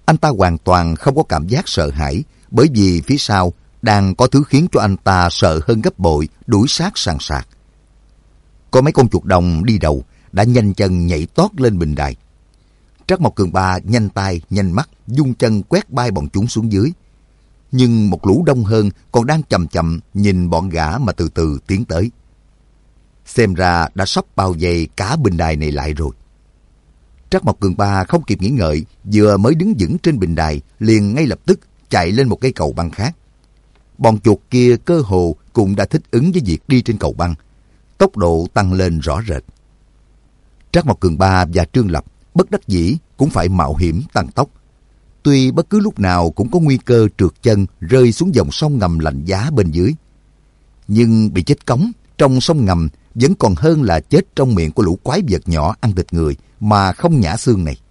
Anh ta hoàn toàn không có cảm giác sợ hãi, bởi vì phía sau đang có thứ khiến cho anh ta sợ hơn gấp bội, đuổi sát sàn sạt. Có mấy con chuột đồng đi đầu đã nhanh chân nhảy tót lên bình đài. Trác Mộc Cường Ba nhanh tay nhanh mắt dung chân quét bay bọn chúng xuống dưới. Nhưng một lũ đông hơn còn đang chậm chậm nhìn bọn gã mà từ từ tiến tới. Xem ra đã sắp bao vây cả bình đài này lại rồi. Trác Mộc Cường Ba không kịp nghĩ ngợi, vừa mới đứng vững trên bình đài liền ngay lập tức chạy lên một cây cầu băng khác. Bọn chuột kia cơ hồ cũng đã thích ứng với việc đi trên cầu băng, tốc độ tăng lên rõ rệt. Trác Mộc Cường Ba và Trương Lập bất đắc dĩ cũng phải mạo hiểm tăng tốc. Tuy bất cứ lúc nào cũng có nguy cơ trượt chân rơi xuống dòng sông ngầm lạnh giá bên dưới, nhưng bị chết cống trong sông ngầm vẫn còn hơn là chết trong miệng của lũ quái vật nhỏ ăn thịt người mà không nhả xương này.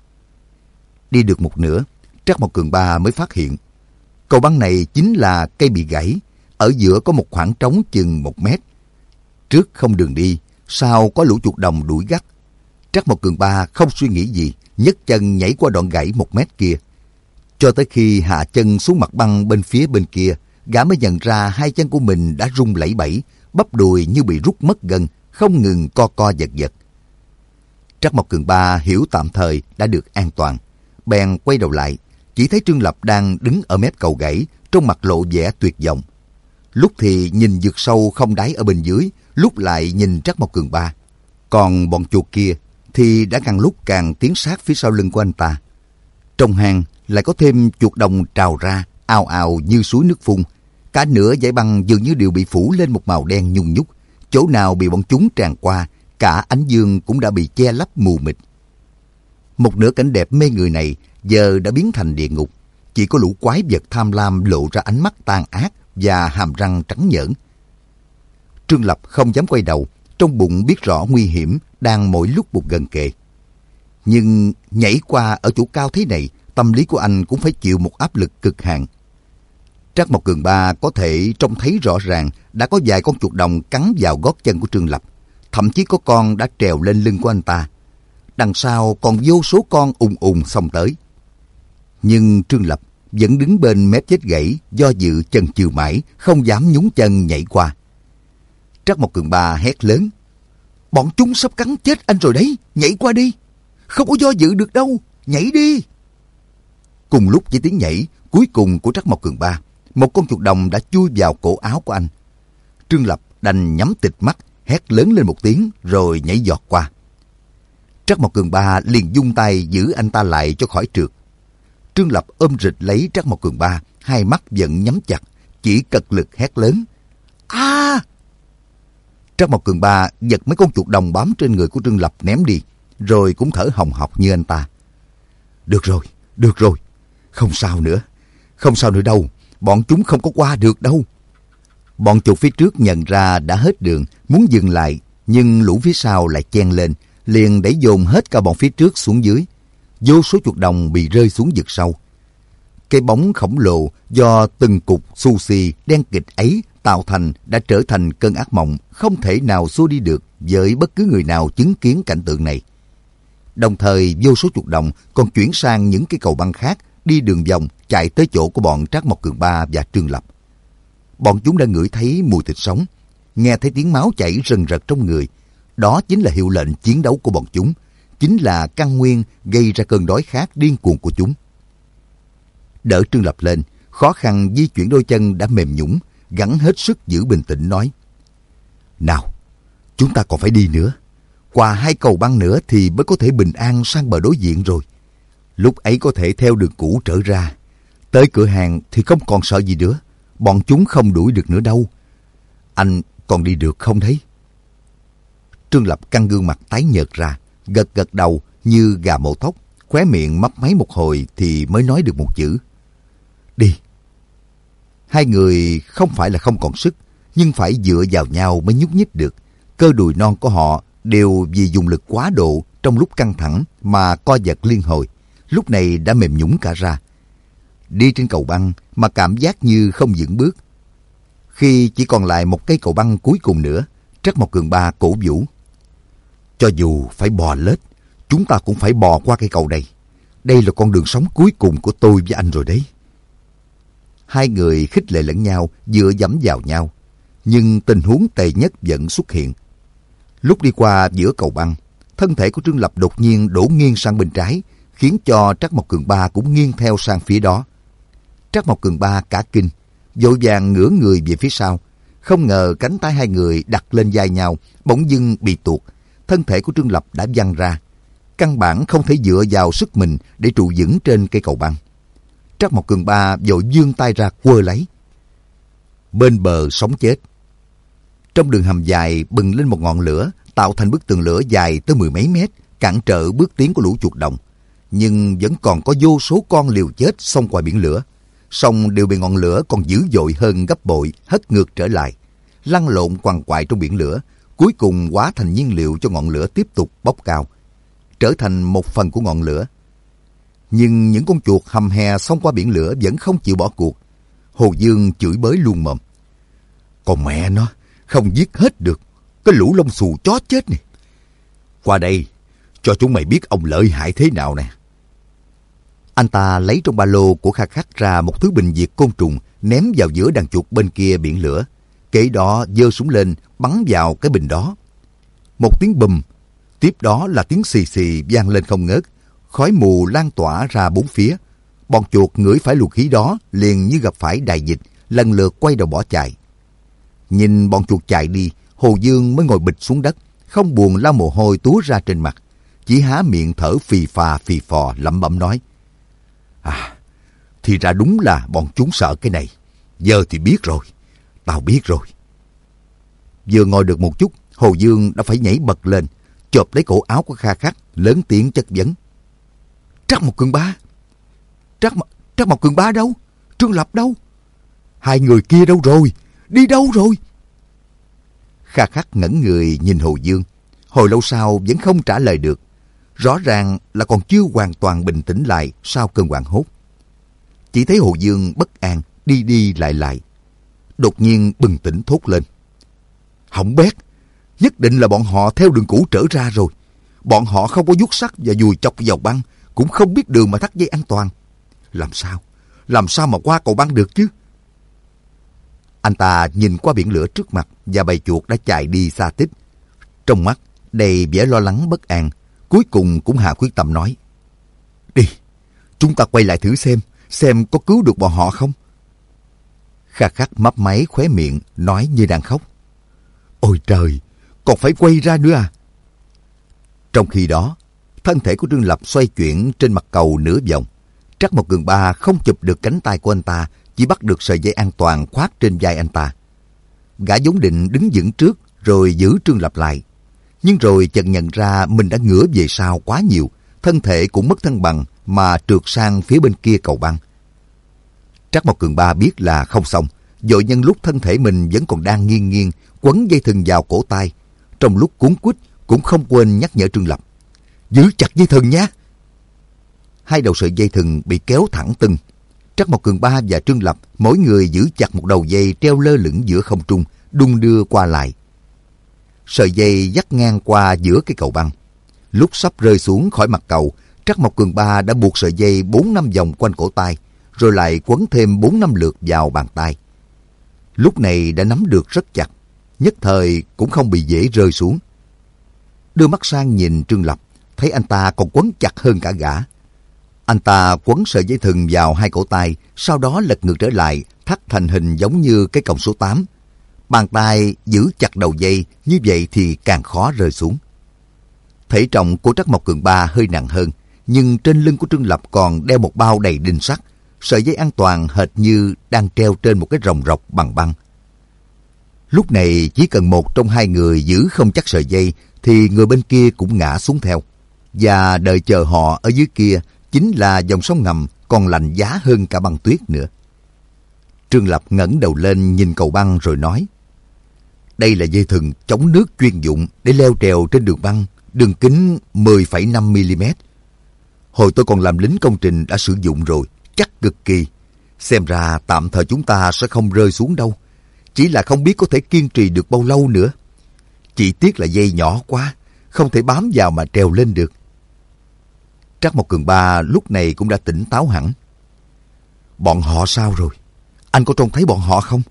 Đi được một nửa, Trác Mộc Cường Ba mới phát hiện cầu băng này chính là cây bị gãy, ở giữa có một khoảng trống chừng 1 mét. Trước không đường đi, sau có lũ chuột đồng đuổi gắt. Trác Mộc Cường Ba không suy nghĩ gì, nhấc chân nhảy qua đoạn gãy 1 mét kia. Cho tới khi hạ chân xuống mặt băng bên phía bên kia, gã mới nhận ra hai chân của mình đã rung lẩy bẩy, bắp đùi như bị rút mất gân, không ngừng co co giật giật. Trác Mộc Cường Ba hiểu tạm thời đã được an toàn, bèn quay đầu lại, chỉ thấy Trương Lập đang đứng ở mép cầu gãy, trong mặt lộ vẻ tuyệt vọng. Lúc thì nhìn vực sâu không đáy ở bên dưới, lúc lại nhìn Trác Mộc Cường Ba. Còn bọn chuột kia thì đã càng lúc càng tiến sát phía sau lưng của anh ta. Trong hang lại có thêm chuột đồng trào ra, ào ào như suối nước phun. Cả nửa dải băng dường như đều bị phủ lên một màu đen nhung nhúc. Chỗ nào bị bọn chúng tràn qua, cả ánh dương cũng đã bị che lấp mù mịt. Một nửa cảnh đẹp mê người này giờ đã biến thành địa ngục. Chỉ có lũ quái vật tham lam lộ ra ánh mắt tàn ác và hàm răng trắng nhởn. Trương Lập không dám quay đầu, trong bụng biết rõ nguy hiểm đang mỗi lúc một gần kề. Nhưng nhảy qua ở chỗ cao thế này, tâm lý của anh cũng phải chịu một áp lực cực hạn. Trác Mộc Cường Ba có thể trông thấy rõ ràng đã có vài con chuột đồng cắn vào gót chân của Trương Lập. Thậm chí có con đã trèo lên lưng của anh ta. Đằng sau còn vô số con ùn ùn xông tới. Nhưng Trương Lập vẫn đứng bên mép chết gãy, do dự chần chừ mãi, không dám nhún chân nhảy qua. Trác Mộc Cường Ba hét lớn: "Bọn chúng sắp cắn chết anh rồi đấy, nhảy qua đi. Không có do dự được đâu, nhảy đi." Cùng lúc với tiếng nhảy cuối cùng của Trác Mộc Cường Ba, một con chuột đồng đã chui vào cổ áo của anh. Trương Lập đành nhắm tịt mắt, hét lớn lên một tiếng rồi nhảy giọt qua. Trác Mộc Cường Ba liền vung tay giữ anh ta lại cho khỏi trượt. Trương Lập ôm rịch lấy Trác Mộc Cường Ba, hai mắt vẫn nhắm chặt, chỉ cật lực hét lớn: "A!" Trác Mộc Cường Ba giật mấy con chuột đồng bám trên người của Trương Lập ném đi, rồi cũng thở hồng hộc như anh ta. Được rồi, không sao nữa đâu, bọn chúng không có qua được đâu." Bọn chuột phía trước nhận ra đã hết đường, muốn dừng lại, nhưng lũ phía sau lại chen lên, liền đẩy dồn hết cả bọn phía trước xuống dưới. Vô số chuột đồng bị rơi xuống vực sâu. Cái bóng khổng lồ do từng cục xù xì đen kịt ấy tạo thành đã trở thành cơn ác mộng không thể nào xua đi được với bất cứ người nào chứng kiến cảnh tượng này. Đồng thời vô số chuột đồng còn chuyển sang những cái cầu băng khác, đi đường vòng chạy tới chỗ của bọn Trác Mộc Cường Ba và Trương Lập. Bọn chúng đã ngửi thấy mùi thịt sống, nghe thấy tiếng máu chảy rần rật trong người. Đó chính là hiệu lệnh chiến đấu của bọn chúng, chính là căn nguyên gây ra cơn đói khát điên cuồng của chúng. Đỡ Trương Lập lên, khó khăn di chuyển đôi chân đã mềm nhũn, gắng hết sức giữ bình tĩnh nói: "Nào, chúng ta còn phải đi nữa. Qua 2 cầu băng nữa thì mới có thể bình an sang bờ đối diện rồi. Lúc ấy có thể theo đường cũ trở ra. Tới cửa hàng thì không còn sợ gì nữa. Bọn chúng không đuổi được nữa đâu. Anh còn đi được không đấy?" Trương Lập căng gương mặt tái nhợt ra, gật gật đầu như gà mổ thóc, khóe miệng mấp máy một hồi thì mới nói được một chữ: "Đi." Hai người không phải là không còn sức, nhưng phải dựa vào nhau mới nhúc nhích được. Cơ đùi non của họ đều vì dùng lực quá độ trong lúc căng thẳng mà co giật liên hồi, lúc này đã mềm nhũn cả ra. Đi trên cầu băng mà cảm giác như không vững bước. Khi chỉ còn lại một cây cầu băng cuối cùng nữa, Trác Mộc Cường Ba cổ vũ: "Cho dù phải bò lết, chúng ta cũng phải bò qua cây cầu này. đây là con đường sống cuối cùng của tôi với anh rồi đấy. Hai người khích lệ lẫn nhau, dựa dẫm vào nhau. Nhưng tình huống tệ nhất vẫn xuất hiện. Lúc đi qua giữa cầu băng, thân thể của Trương Lập đột nhiên đổ nghiêng sang bên trái, khiến cho Trác Mộc Cường Ba cũng nghiêng theo sang phía đó. Trác Mộc Cường Ba cả kinh, vội vàng ngửa người về phía sau. Không ngờ cánh tay hai người đặt lên vai nhau, bỗng dưng bị tuột. Thân thể của Trương Lập đã văng ra. Căn bản không thể dựa vào sức mình để trụ vững trên cây cầu băng. Trác Mộc Cường Ba vội vươn tay ra quơ lấy. Bên bờ sống chết. Trong đường hầm dài bừng lên một ngọn lửa, tạo thành bức tường lửa dài tới 10 mấy mét, cản trở bước tiến của lũ chuột đồng. Nhưng vẫn còn có vô số con liều chết xông qua biển lửa. Song đều bị ngọn lửa còn dữ dội hơn gấp bội hất ngược trở lại, lăn lộn quằn quại trong biển lửa, cuối cùng hóa thành nhiên liệu cho ngọn lửa tiếp tục bốc cao, trở thành một phần của ngọn lửa. Nhưng những con chuột hầm hè xông qua biển lửa vẫn không chịu bỏ cuộc. Hồ Dương chửi bới luôn mồm. Còn mẹ nó, không giết hết được, cái lũ lông xù chó chết này. Qua đây, cho chúng mày biết ông lợi hại thế nào nè. Anh ta lấy trong ba lô của Kha Khắc ra một thứ bình diệt côn trùng, ném vào giữa đàn chuột bên kia biển lửa. Kế đó giơ súng lên, bắn vào cái bình đó. Một tiếng bùm, tiếp đó là tiếng xì xì vang lên không ngớt. Khói mù lan tỏa ra bốn phía. Bọn chuột ngửi phải luồng khí đó liền như gặp phải đại dịch, lần lượt quay đầu bỏ chạy. Nhìn bọn chuột chạy đi, Hồ Dương mới ngồi bịch xuống đất, không buồn lau mồ hôi túa ra trên mặt, chỉ há miệng thở phì phò lẩm bẩm nói: thì ra đúng là bọn chúng sợ cái này. Giờ thì biết rồi, tao biết rồi. Vừa ngồi được một chút, Hồ Dương đã phải nhảy bật lên, chộp lấy cổ áo của Kha Khắc, lớn tiếng chất vấn: Trác Mộc Cường Ba, Trác Mộc Cường Ba đâu? Trương Lập đâu? Hai người kia đâu rồi? Đi đâu rồi? Kha Khắc ngẩn người nhìn Hồ Dương, hồi lâu sau vẫn không trả lời được. Rõ ràng là còn chưa hoàn toàn bình tĩnh lại sau cơn hoảng hốt. Chỉ thấy Hồ Dương bất an, đi đi lại lại. Đột nhiên bừng tỉnh thốt lên: Hỏng bét, nhất định là bọn họ theo đường cũ trở ra rồi. Bọn họ không có vuốt sắt và dùi chọc vào băng, cũng không biết đường mà thắt dây an toàn. Làm sao mà qua cầu băng được chứ? Anh ta nhìn qua biển lửa trước mặt và bầy chuột đã chạy đi xa tích. Trong mắt đầy vẻ lo lắng bất an, cuối cùng cũng hạ quyết tâm nói: Đi, chúng ta quay lại thử xem có cứu được bọn họ không. Kha Khắc mấp máy khóe miệng, nói như đang khóc: Ôi trời, còn phải quay ra nữa à? Trong khi đó, thân thể của Trương Lập xoay chuyển trên mặt cầu nửa vòng. Trác Mộc Cường Ba không chụp được cánh tay của anh ta, chỉ bắt được sợi dây an toàn khoác trên vai anh ta. Gã vốn định đứng vững trước rồi giữ Trương Lập lại, nhưng rồi chợt nhận ra mình đã ngửa về sau quá nhiều, thân thể cũng mất thăng bằng mà trượt sang phía bên kia cầu băng. Trác Mộc Cường Ba biết là không xong, vội nhân lúc thân thể mình vẫn còn đang nghiêng nghiêng, quấn dây thừng vào cổ tay. Trong lúc cuống quýt cũng không quên nhắc nhở Trương Lập: Giữ chặt dây thừng nhé. Hai đầu sợi dây thừng bị kéo thẳng tưng. Trác Mộc Cường Ba và Trương Lập mỗi người giữ chặt một đầu dây treo lơ lửng giữa không trung, đung đưa qua lại. Sợi dây dắt ngang qua giữa cái cầu băng. Lúc sắp rơi xuống khỏi mặt cầu, Trác Mộc Cường Ba đã buộc sợi dây 4-5 vòng quanh cổ tay, rồi lại quấn thêm 4-5 lượt vào bàn tay. Lúc này đã nắm được rất chặt, nhất thời cũng không bị dễ rơi xuống. Đưa mắt sang nhìn Trương Lập, thấy anh ta còn quấn chặt hơn cả gã. Anh ta quấn sợi dây thừng vào hai cổ tay, sau đó lật ngược trở lại, thắt thành hình giống như cái còng số 8. Bàn tay giữ chặt đầu dây, như vậy thì càng khó rơi xuống. Thể trọng của Trác Mộc Cường Ba hơi nặng hơn, nhưng trên lưng của Trương Lập còn đeo một bao đầy đinh sắt. Sợi dây an toàn hệt như đang treo trên một cái ròng rọc bằng băng. Lúc này chỉ cần một trong hai người giữ không chắc sợi dây thì người bên kia cũng ngã xuống theo. Và đợi chờ họ ở dưới kia chính là dòng sông ngầm còn lạnh giá hơn cả băng tuyết nữa. Trương Lập ngẩng đầu lên nhìn cầu băng rồi nói: Đây là dây thừng chống nước chuyên dụng để leo trèo trên đường băng, đường kính 10,5mm. Hồi tôi còn làm lính công trình đã sử dụng rồi, chắc cực kỳ. Xem ra tạm thời chúng ta sẽ không rơi xuống đâu. Chỉ là không biết có thể kiên trì được bao lâu nữa. Chỉ tiếc là dây nhỏ quá, không thể bám vào mà trèo lên được. Trác Mộc Cường Ba lúc này cũng đã tỉnh táo hẳn. Bọn họ sao rồi? Anh có trông thấy bọn họ không?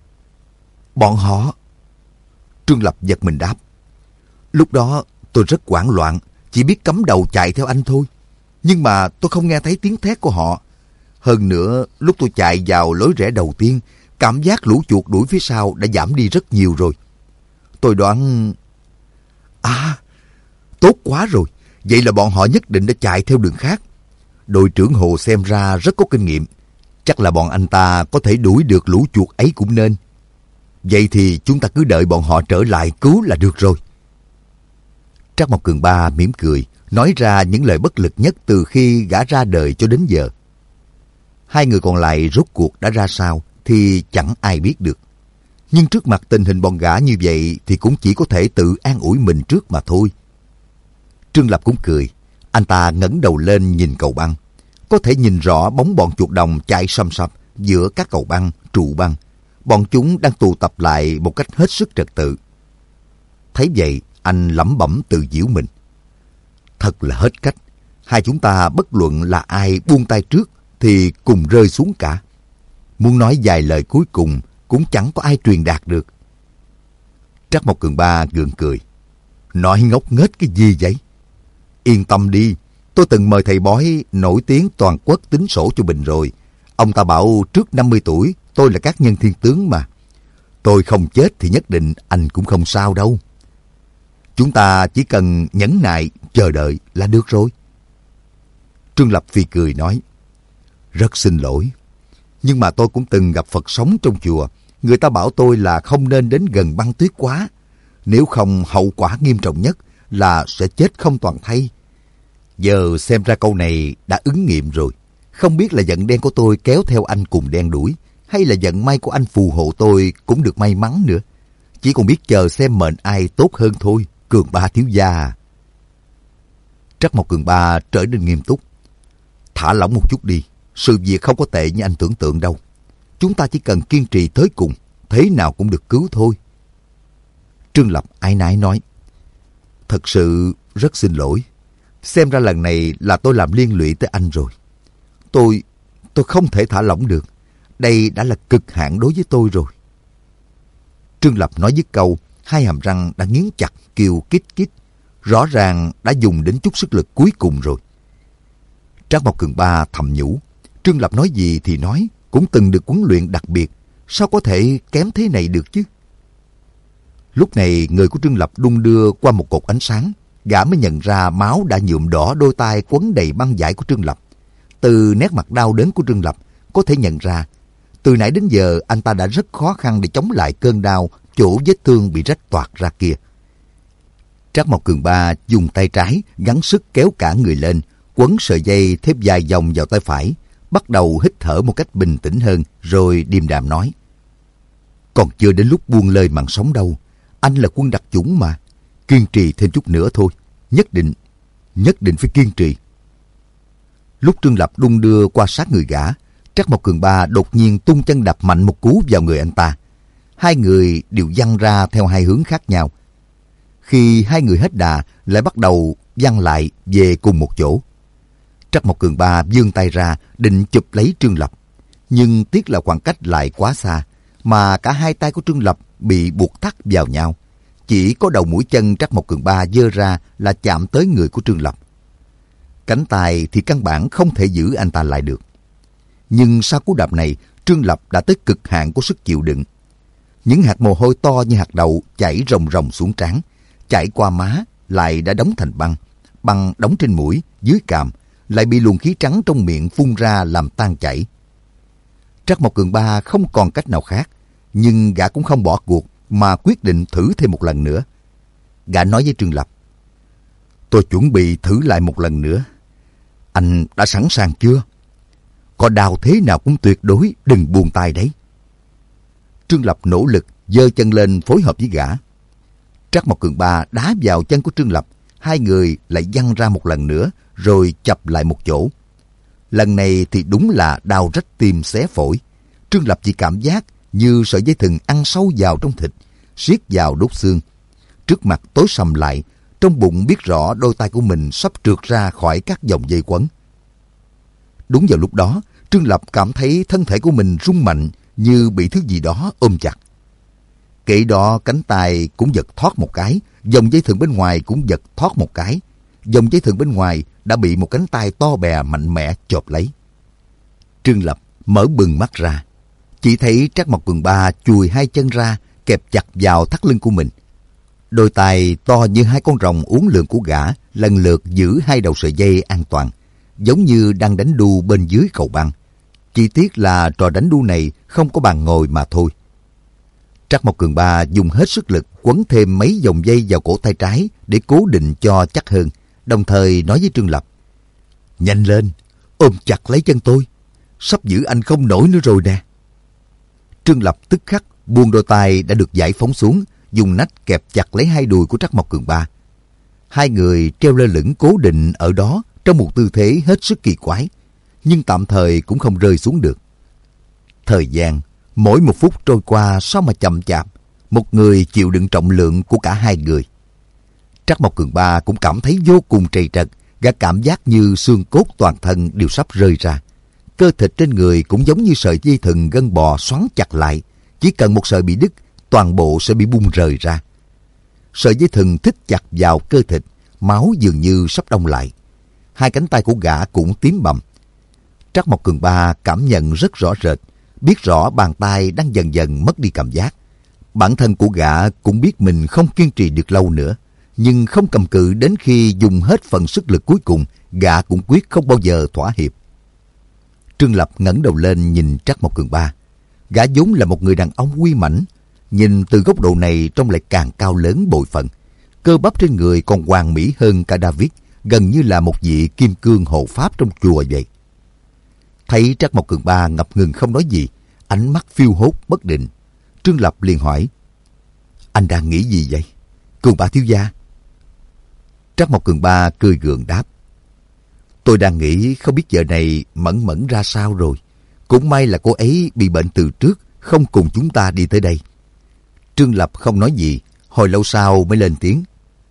Bọn họ? Trương Lập giật mình đáp. Lúc đó tôi rất hoảng loạn, chỉ biết cắm đầu chạy theo anh thôi. Nhưng mà tôi không nghe thấy tiếng thét của họ. Hơn nữa, lúc tôi chạy vào lối rẽ đầu tiên, cảm giác lũ chuột đuổi phía sau đã giảm đi rất nhiều rồi. Tôi đoán... À, tốt quá rồi. Vậy là bọn họ nhất định đã chạy theo đường khác. Đội trưởng Hồ xem ra rất có kinh nghiệm. Chắc là bọn anh ta có thể đuổi được lũ chuột ấy cũng nên. Vậy thì chúng ta cứ đợi bọn họ trở lại cứu là được rồi. Trác Mộc Cường Ba mỉm cười, nói ra những lời bất lực nhất từ khi gã ra đời cho đến giờ. Hai người còn lại rốt cuộc đã ra sao thì chẳng ai biết được. Nhưng trước mặt tình hình bọn gã như vậy thì cũng chỉ có thể tự an ủi mình trước mà thôi. Trương Lập cũng cười. Anh ta ngẩng đầu lên nhìn cầu băng. Có thể nhìn rõ bóng bọn chuột đồng chạy xăm xăm giữa các cầu băng, trụ băng. Bọn chúng đang tụ tập lại một cách hết sức trật tự. Thấy vậy, anh lẩm bẩm tự giễu mình. Thật là hết cách. Hai chúng ta bất luận là ai buông tay trước thì cùng rơi xuống cả. Muốn nói vài lời cuối cùng cũng chẳng có ai truyền đạt được. Trác Mộc Cường Ba gượng cười. Nói ngốc nghếch cái gì vậy? Yên tâm đi, tôi từng mời thầy bói nổi tiếng toàn quốc tính sổ cho mình rồi. Ông ta bảo trước 50 tuổi tôi là các nhân thiên tướng mà. Tôi không chết thì nhất định anh cũng không sao đâu. Chúng ta chỉ cần nhẫn nại, chờ đợi là được rồi. Trương Lập phì cười nói. Rất xin lỗi. Nhưng mà tôi cũng từng gặp Phật sống trong chùa. Người ta bảo tôi là không nên đến gần băng tuyết quá. Nếu không hậu quả nghiêm trọng nhất là sẽ chết không toàn thây. Giờ xem ra câu này đã ứng nghiệm rồi. Không biết là vận đen của tôi kéo theo anh cùng đen đuổi, hay là vận may của anh phù hộ tôi cũng được may mắn nữa. Chỉ còn biết chờ xem mệnh ai tốt hơn thôi, Cường Ba thiếu gia. Trác Mộc Cường Ba trở nên nghiêm túc. Thả lỏng một chút đi, sự việc không có tệ như anh tưởng tượng đâu. Chúng ta chỉ cần kiên trì tới cùng, thế nào cũng được cứu thôi. Trương Lập áy náy nói. Thật sự rất xin lỗi. Xem ra lần này là tôi làm liên lụy tới anh rồi. Tôi không thể thả lỏng được. Đây đã là cực hạn đối với tôi rồi. Trương Lập nói dứt câu, hai hàm răng đã nghiến chặt kêu kít kít. Rõ ràng đã dùng đến chút sức lực cuối cùng rồi. Trác Mộc Cường Ba thầm nhủ. Trương Lập nói gì thì nói, cũng từng được huấn luyện đặc biệt. Sao có thể kém thế này được chứ? Lúc này người của Trương Lập đung đưa qua một cột ánh sáng. Gã mới nhận ra máu đã nhuộm đỏ đôi tay quấn đầy băng vải của Trương Lập. Từ nét mặt đau đớn của Trương Lập có thể nhận ra, từ nãy đến giờ anh ta đã rất khó khăn để chống lại cơn đau chỗ vết thương bị rách toạc ra kia. Trác Mộc Cường Ba dùng tay trái gắng sức kéo cả người lên, quấn sợi dây thép dài vòng vào tay phải, bắt đầu hít thở một cách bình tĩnh hơn, rồi điềm đạm nói. Còn chưa đến lúc buông lơi mạng sống đâu, anh là quân đặc chủng mà. Kiên trì thêm chút nữa thôi, nhất định phải kiên trì. Lúc Trương Lập đung đưa qua sát người gã, Trác Mộc Cường Ba đột nhiên tung chân đập mạnh một cú vào người anh ta. Hai người đều văng ra theo hai hướng khác nhau. Khi hai người hết đà, lại bắt đầu văng lại về cùng một chỗ. Trác Mộc Cường Ba vươn tay ra định chụp lấy Trương Lập, nhưng tiếc là khoảng cách lại quá xa, mà cả hai tay của Trương Lập bị buộc thắt vào nhau. Chỉ có đầu mũi chân Trác Mộc Cường Ba giơ ra là chạm tới người của Trương Lập. Cánh tay thì căn bản không thể giữ anh ta lại được. Nhưng sau cú đạp này, Trương Lập đã tới cực hạn của sức chịu đựng. Những hạt mồ hôi to như hạt đậu chảy ròng ròng xuống trán, chảy qua má lại đã đóng thành băng. Băng đóng trên mũi, dưới cằm, lại bị luồng khí trắng trong miệng phun ra làm tan chảy. Trác Mộc Cường Ba không còn cách nào khác, nhưng gã cũng không bỏ cuộc mà quyết định thử thêm một lần nữa. Gã nói với Trương Lập. Tôi chuẩn bị thử lại một lần nữa. Anh đã sẵn sàng chưa? Có đau thế nào cũng tuyệt đối đừng buông tay đấy. Trương Lập nỗ lực giơ chân lên phối hợp với gã. Trác Mộc Cường Ba đá vào chân của Trương Lập. Hai người lại văng ra một lần nữa rồi chập lại một chỗ. Lần này thì đúng là đau rách tim xé phổi. Trương Lập chỉ cảm giác như sợi dây thừng ăn sâu vào trong thịt, siết vào đốt xương. Trước mặt tối sầm lại, trong bụng biết rõ đôi tay của mình sắp trượt ra khỏi các vòng dây quấn. Đúng vào lúc đó, Trương Lập cảm thấy thân thể của mình rung mạnh như bị thứ gì đó ôm chặt. Kể đó cánh tay cũng giật thoát một cái, vòng dây thừng bên ngoài cũng giật thoát một cái. Vòng dây thừng bên ngoài đã bị một cánh tay to bè mạnh mẽ chộp lấy. Trương Lập mở bừng mắt ra, chỉ thấy Trác Mộc Cường Ba chùi hai chân ra, kẹp chặt vào thắt lưng của mình. Đôi tay to như hai con rồng uốn lượn của gã lần lượt giữ hai đầu sợi dây an toàn, giống như đang đánh đu bên dưới cầu băng. Chỉ tiếc là trò đánh đu này không có bàn ngồi mà thôi. Trác Mộc Cường Ba dùng hết sức lực quấn thêm mấy vòng dây vào cổ tay trái để cố định cho chắc hơn, đồng thời nói với Trương Lập: "Nhanh lên, ôm chặt lấy chân tôi, sắp giữ anh không nổi nữa rồi nè." Trương Lập tức khắc buông đôi tay đã được giải phóng xuống, dùng nách kẹp chặt lấy hai đùi của Trác Mộc Cường Ba. Hai người treo lơ lửng cố định ở đó trong một tư thế hết sức kỳ quái, nhưng tạm thời cũng không rơi xuống được. Thời gian mỗi một phút trôi qua sao mà chậm chạp, một người chịu đựng trọng lượng của cả hai người. Trác Mộc Cường Ba cũng cảm thấy vô cùng trầy trật, gã cảm giác như xương cốt toàn thân đều sắp rơi ra. Cơ thịt trên người cũng giống như sợi dây thừng gân bò xoắn chặt lại, chỉ cần một sợi bị đứt, toàn bộ sẽ bị bung rời ra. Sợi dây thừng thít chặt vào cơ thịt, máu dường như sắp đông lại. Hai cánh tay của gã cũng tím bầm. Trác Mộc Cường Ba cảm nhận rất rõ rệt, biết rõ bàn tay đang dần dần mất đi cảm giác. Bản thân của gã cũng biết mình không kiên trì được lâu nữa, nhưng không cầm cự đến khi dùng hết phần sức lực cuối cùng, gã cũng quyết không bao giờ thỏa hiệp. Trương Lập ngẩng đầu lên nhìn Trác Mộc Cường Ba. Gã vốn là một người đàn ông uy mãnh, nhìn từ góc độ này trông lại càng cao lớn bội phần. Cơ bắp trên người còn hoàn mỹ hơn cả David, gần như là một vị kim cương hộ pháp trong chùa vậy. Thấy Trác Mộc Cường Ba ngập ngừng không nói gì, ánh mắt phiêu hốt bất định, Trương Lập liền hỏi: "Anh đang nghĩ gì vậy, Cường Ba thiếu gia?" Trác Mộc Cường Ba cười gượng đáp: "Tôi đang nghĩ không biết giờ này Mẫn Mẫn ra sao rồi. Cũng may là cô ấy bị bệnh từ trước, không cùng chúng ta đi tới đây." Trương Lập không nói gì, hồi lâu sau mới lên tiếng: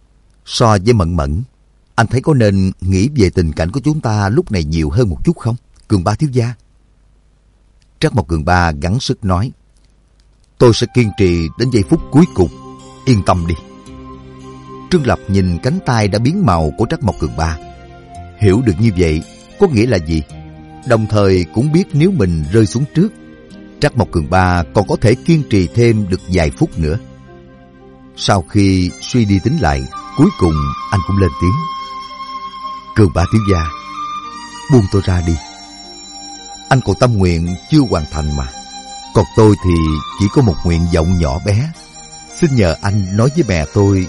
"So với Mẫn Mẫn, anh thấy có nên nghĩ về tình cảnh của chúng ta lúc này nhiều hơn một chút không, Cường Ba thiếu gia?" Trác Mộc Cường Ba gắng sức nói: "Tôi sẽ kiên trì đến giây phút cuối cùng, yên tâm đi." Trương Lập nhìn cánh tay đã biến màu của Trác Mộc Cường Ba, hiểu được như vậy có nghĩa là gì, đồng thời cũng biết nếu mình rơi xuống trước, Trác Mộc Cường Ba còn có thể kiên trì thêm được vài phút nữa. Sau khi suy đi tính lại, cuối cùng anh cũng lên tiếng: "Cường Ba thiếu gia, buông tôi ra đi. Anh còn tâm nguyện chưa hoàn thành mà. Còn tôi thì chỉ có một nguyện vọng nhỏ bé. Xin nhờ anh nói với mẹ tôi."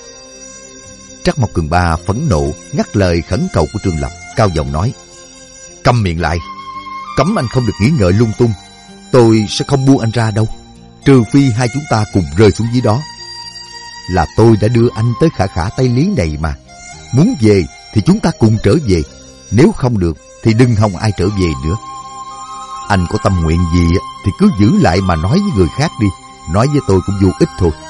Trác Mộc Cường Ba phẫn nộ ngắt lời khẩn cầu của Trương Lập, cao giọng nói: "Câm miệng lại, cấm anh không được nghĩ ngợi lung tung. Tôi sẽ không buông anh ra đâu, trừ phi hai chúng ta cùng rơi xuống dưới đó. Là tôi đã đưa anh tới khả khả Tây Lý này mà. Muốn về thì chúng ta cùng trở về, nếu không được thì đừng hòng ai trở về nữa. Anh có tâm nguyện gì thì cứ giữ lại mà nói với người khác đi, nói với tôi cũng vô ích thôi."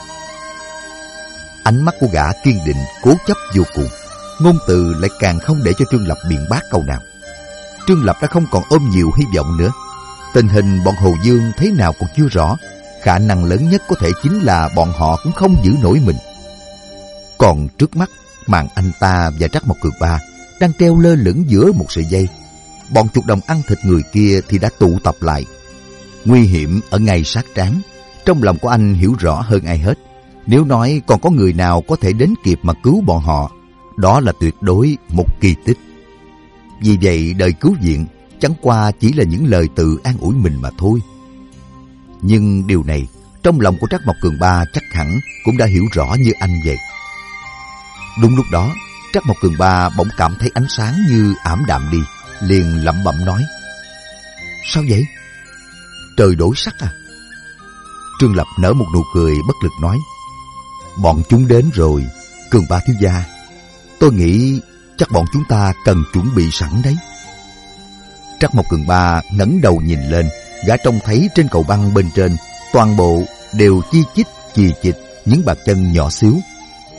Ánh mắt của gã kiên định, cố chấp vô cùng, ngôn từ lại càng không để cho Trương Lập biện bác câu nào. Trương Lập đã không còn ôm nhiều hy vọng nữa. Tình hình bọn Hồ Dương thế nào còn chưa rõ, khả năng lớn nhất có thể chính là bọn họ cũng không giữ nổi mình. Còn trước mắt, màn anh ta và Trác Mộc Cường Ba đang treo lơ lửng giữa một sợi dây. Bọn chuột đồng ăn thịt người kia thì đã tụ tập lại. Nguy hiểm ở ngay sát trán. Trong lòng của anh hiểu rõ hơn ai hết, nếu nói còn có người nào có thể đến kịp mà cứu bọn họ, đó là tuyệt đối một kỳ tích. Vì vậy đời cứu viện chẳng qua chỉ là những lời tự an ủi mình mà thôi. Nhưng điều này trong lòng của Trác Mộc Cường Ba chắc hẳn cũng đã hiểu rõ như anh vậy. Đúng lúc đó, Trác Mộc Cường Ba bỗng cảm thấy ánh sáng như ảm đạm đi, liền lẩm bẩm nói: "Sao vậy? Trời đổi sắc à?" Trương Lập nở một nụ cười bất lực nói: "Bọn chúng đến rồi, Cường Ba thiếu gia. Tôi nghĩ chắc bọn chúng ta cần chuẩn bị sẵn đấy." Trác Mộc Cường Ba ngẩng đầu nhìn lên, gã trông thấy trên cầu băng bên trên toàn bộ đều chi chít chì chịch những bàn chân nhỏ xíu.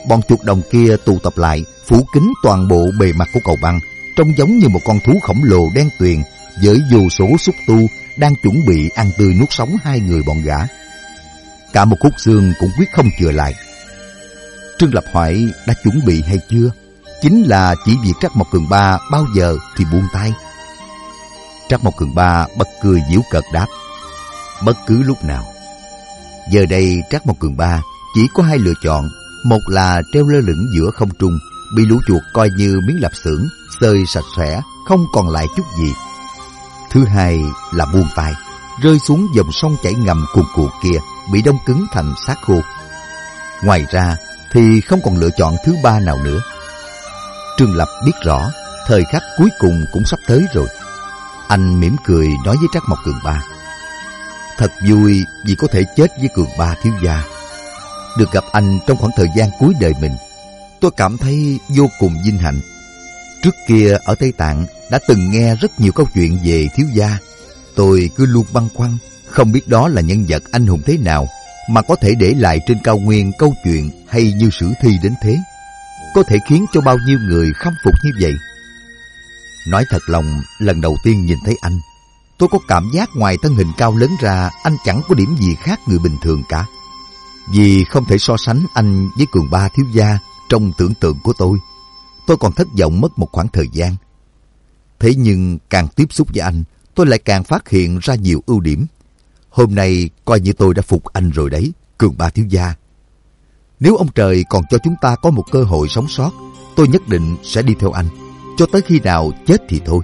bọn chuột đồng kia tụ tập lại, phủ kín toàn bộ bề mặt của cầu băng, trông giống như một con thú khổng lồ đen tuyền với vô số xúc tu đang chuẩn bị ăn tươi nuốt sống hai người bọn gã. Cả một khúc xương cũng quyết không chừa lại. Trương Lập hỏi đã chuẩn bị hay chưa? Chính là chỉ việc Trắc Mộc Cường Ba bao giờ thì buông tay. Trắc Mộc Cường Ba bật cười giễu cợt đáp: bất cứ lúc nào. Giờ đây Trắc Mộc Cường Ba chỉ có hai lựa chọn. Một là treo lơ lửng giữa không trung, bị lũ chuột coi như miếng lạp xưởng, xơi sạch sẽ, không còn lại chút gì. Thứ hai là buông tay, rơi xuống dòng sông chảy ngầm cuồn cuộn kia, bị đông cứng thành xác khô. Ngoài ra thì không còn lựa chọn thứ ba nào nữa. Trương Lập biết rõ thời khắc cuối cùng cũng sắp tới rồi. Anh mỉm cười nói với Trắc Mộc Cường Ba: thật vui vì có thể chết với Cường Ba thiếu gia. Được gặp anh trong khoảng thời gian cuối đời mình, tôi cảm thấy vô cùng vinh hạnh. Trước kia ở Tây Tạng đã từng nghe rất nhiều câu chuyện về thiếu gia. Tôi cứ luôn băn khoăn, không biết đó là nhân vật anh hùng thế nào mà có thể để lại trên cao nguyên câu chuyện hay như sử thi đến thế, có thể khiến cho bao nhiêu người khâm phục như vậy. Nói thật lòng, lần đầu tiên nhìn thấy anh, tôi có cảm giác ngoài thân hình cao lớn ra, anh chẳng có điểm gì khác người bình thường cả. Vì không thể so sánh anh với Cường Ba thiếu gia trong tưởng tượng của tôi còn thất vọng mất một khoảng thời gian. Thế nhưng càng tiếp xúc với anh, tôi lại càng phát hiện ra nhiều ưu điểm. Hôm nay coi như tôi đã phục anh rồi đấy, Cường Ba thiếu gia. Nếu ông trời còn cho chúng ta có một cơ hội sống sót, tôi nhất định sẽ đi theo anh, cho tới khi nào chết thì thôi.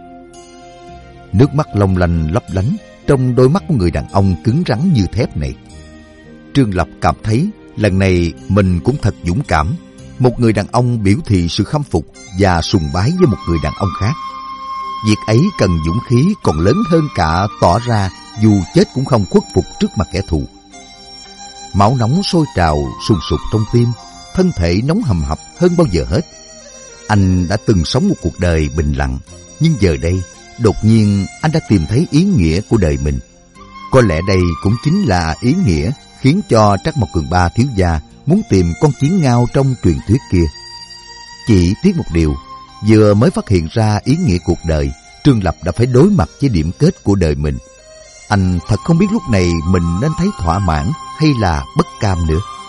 Nước mắt long lanh lấp lánh trong đôi mắt của người đàn ông cứng rắn như thép này. Trương Lập cảm thấy lần này mình cũng thật dũng cảm. Một người đàn ông biểu thị sự khâm phục và sùng bái với một người đàn ông khác. Việc ấy cần dũng khí còn lớn hơn cả tỏ ra dù chết cũng không khuất phục trước mặt kẻ thù. Máu nóng sôi trào sùng sục trong tim, thân thể nóng hầm hập hơn bao giờ hết. Anh đã từng sống một cuộc đời bình lặng, nhưng giờ đây đột nhiên anh đã tìm thấy ý nghĩa của đời mình. Có lẽ đây cũng chính là ý nghĩa khiến cho Trắc Mộc Cường Ba thiếu gia muốn tìm con chiến ngao trong truyền thuyết kia. Chỉ tiếc một điều, vừa mới phát hiện ra ý nghĩa cuộc đời, Trương Lập đã phải đối mặt với điểm kết của đời mình. Anh thật không biết lúc này mình nên thấy thỏa mãn hay là bất cam nữa.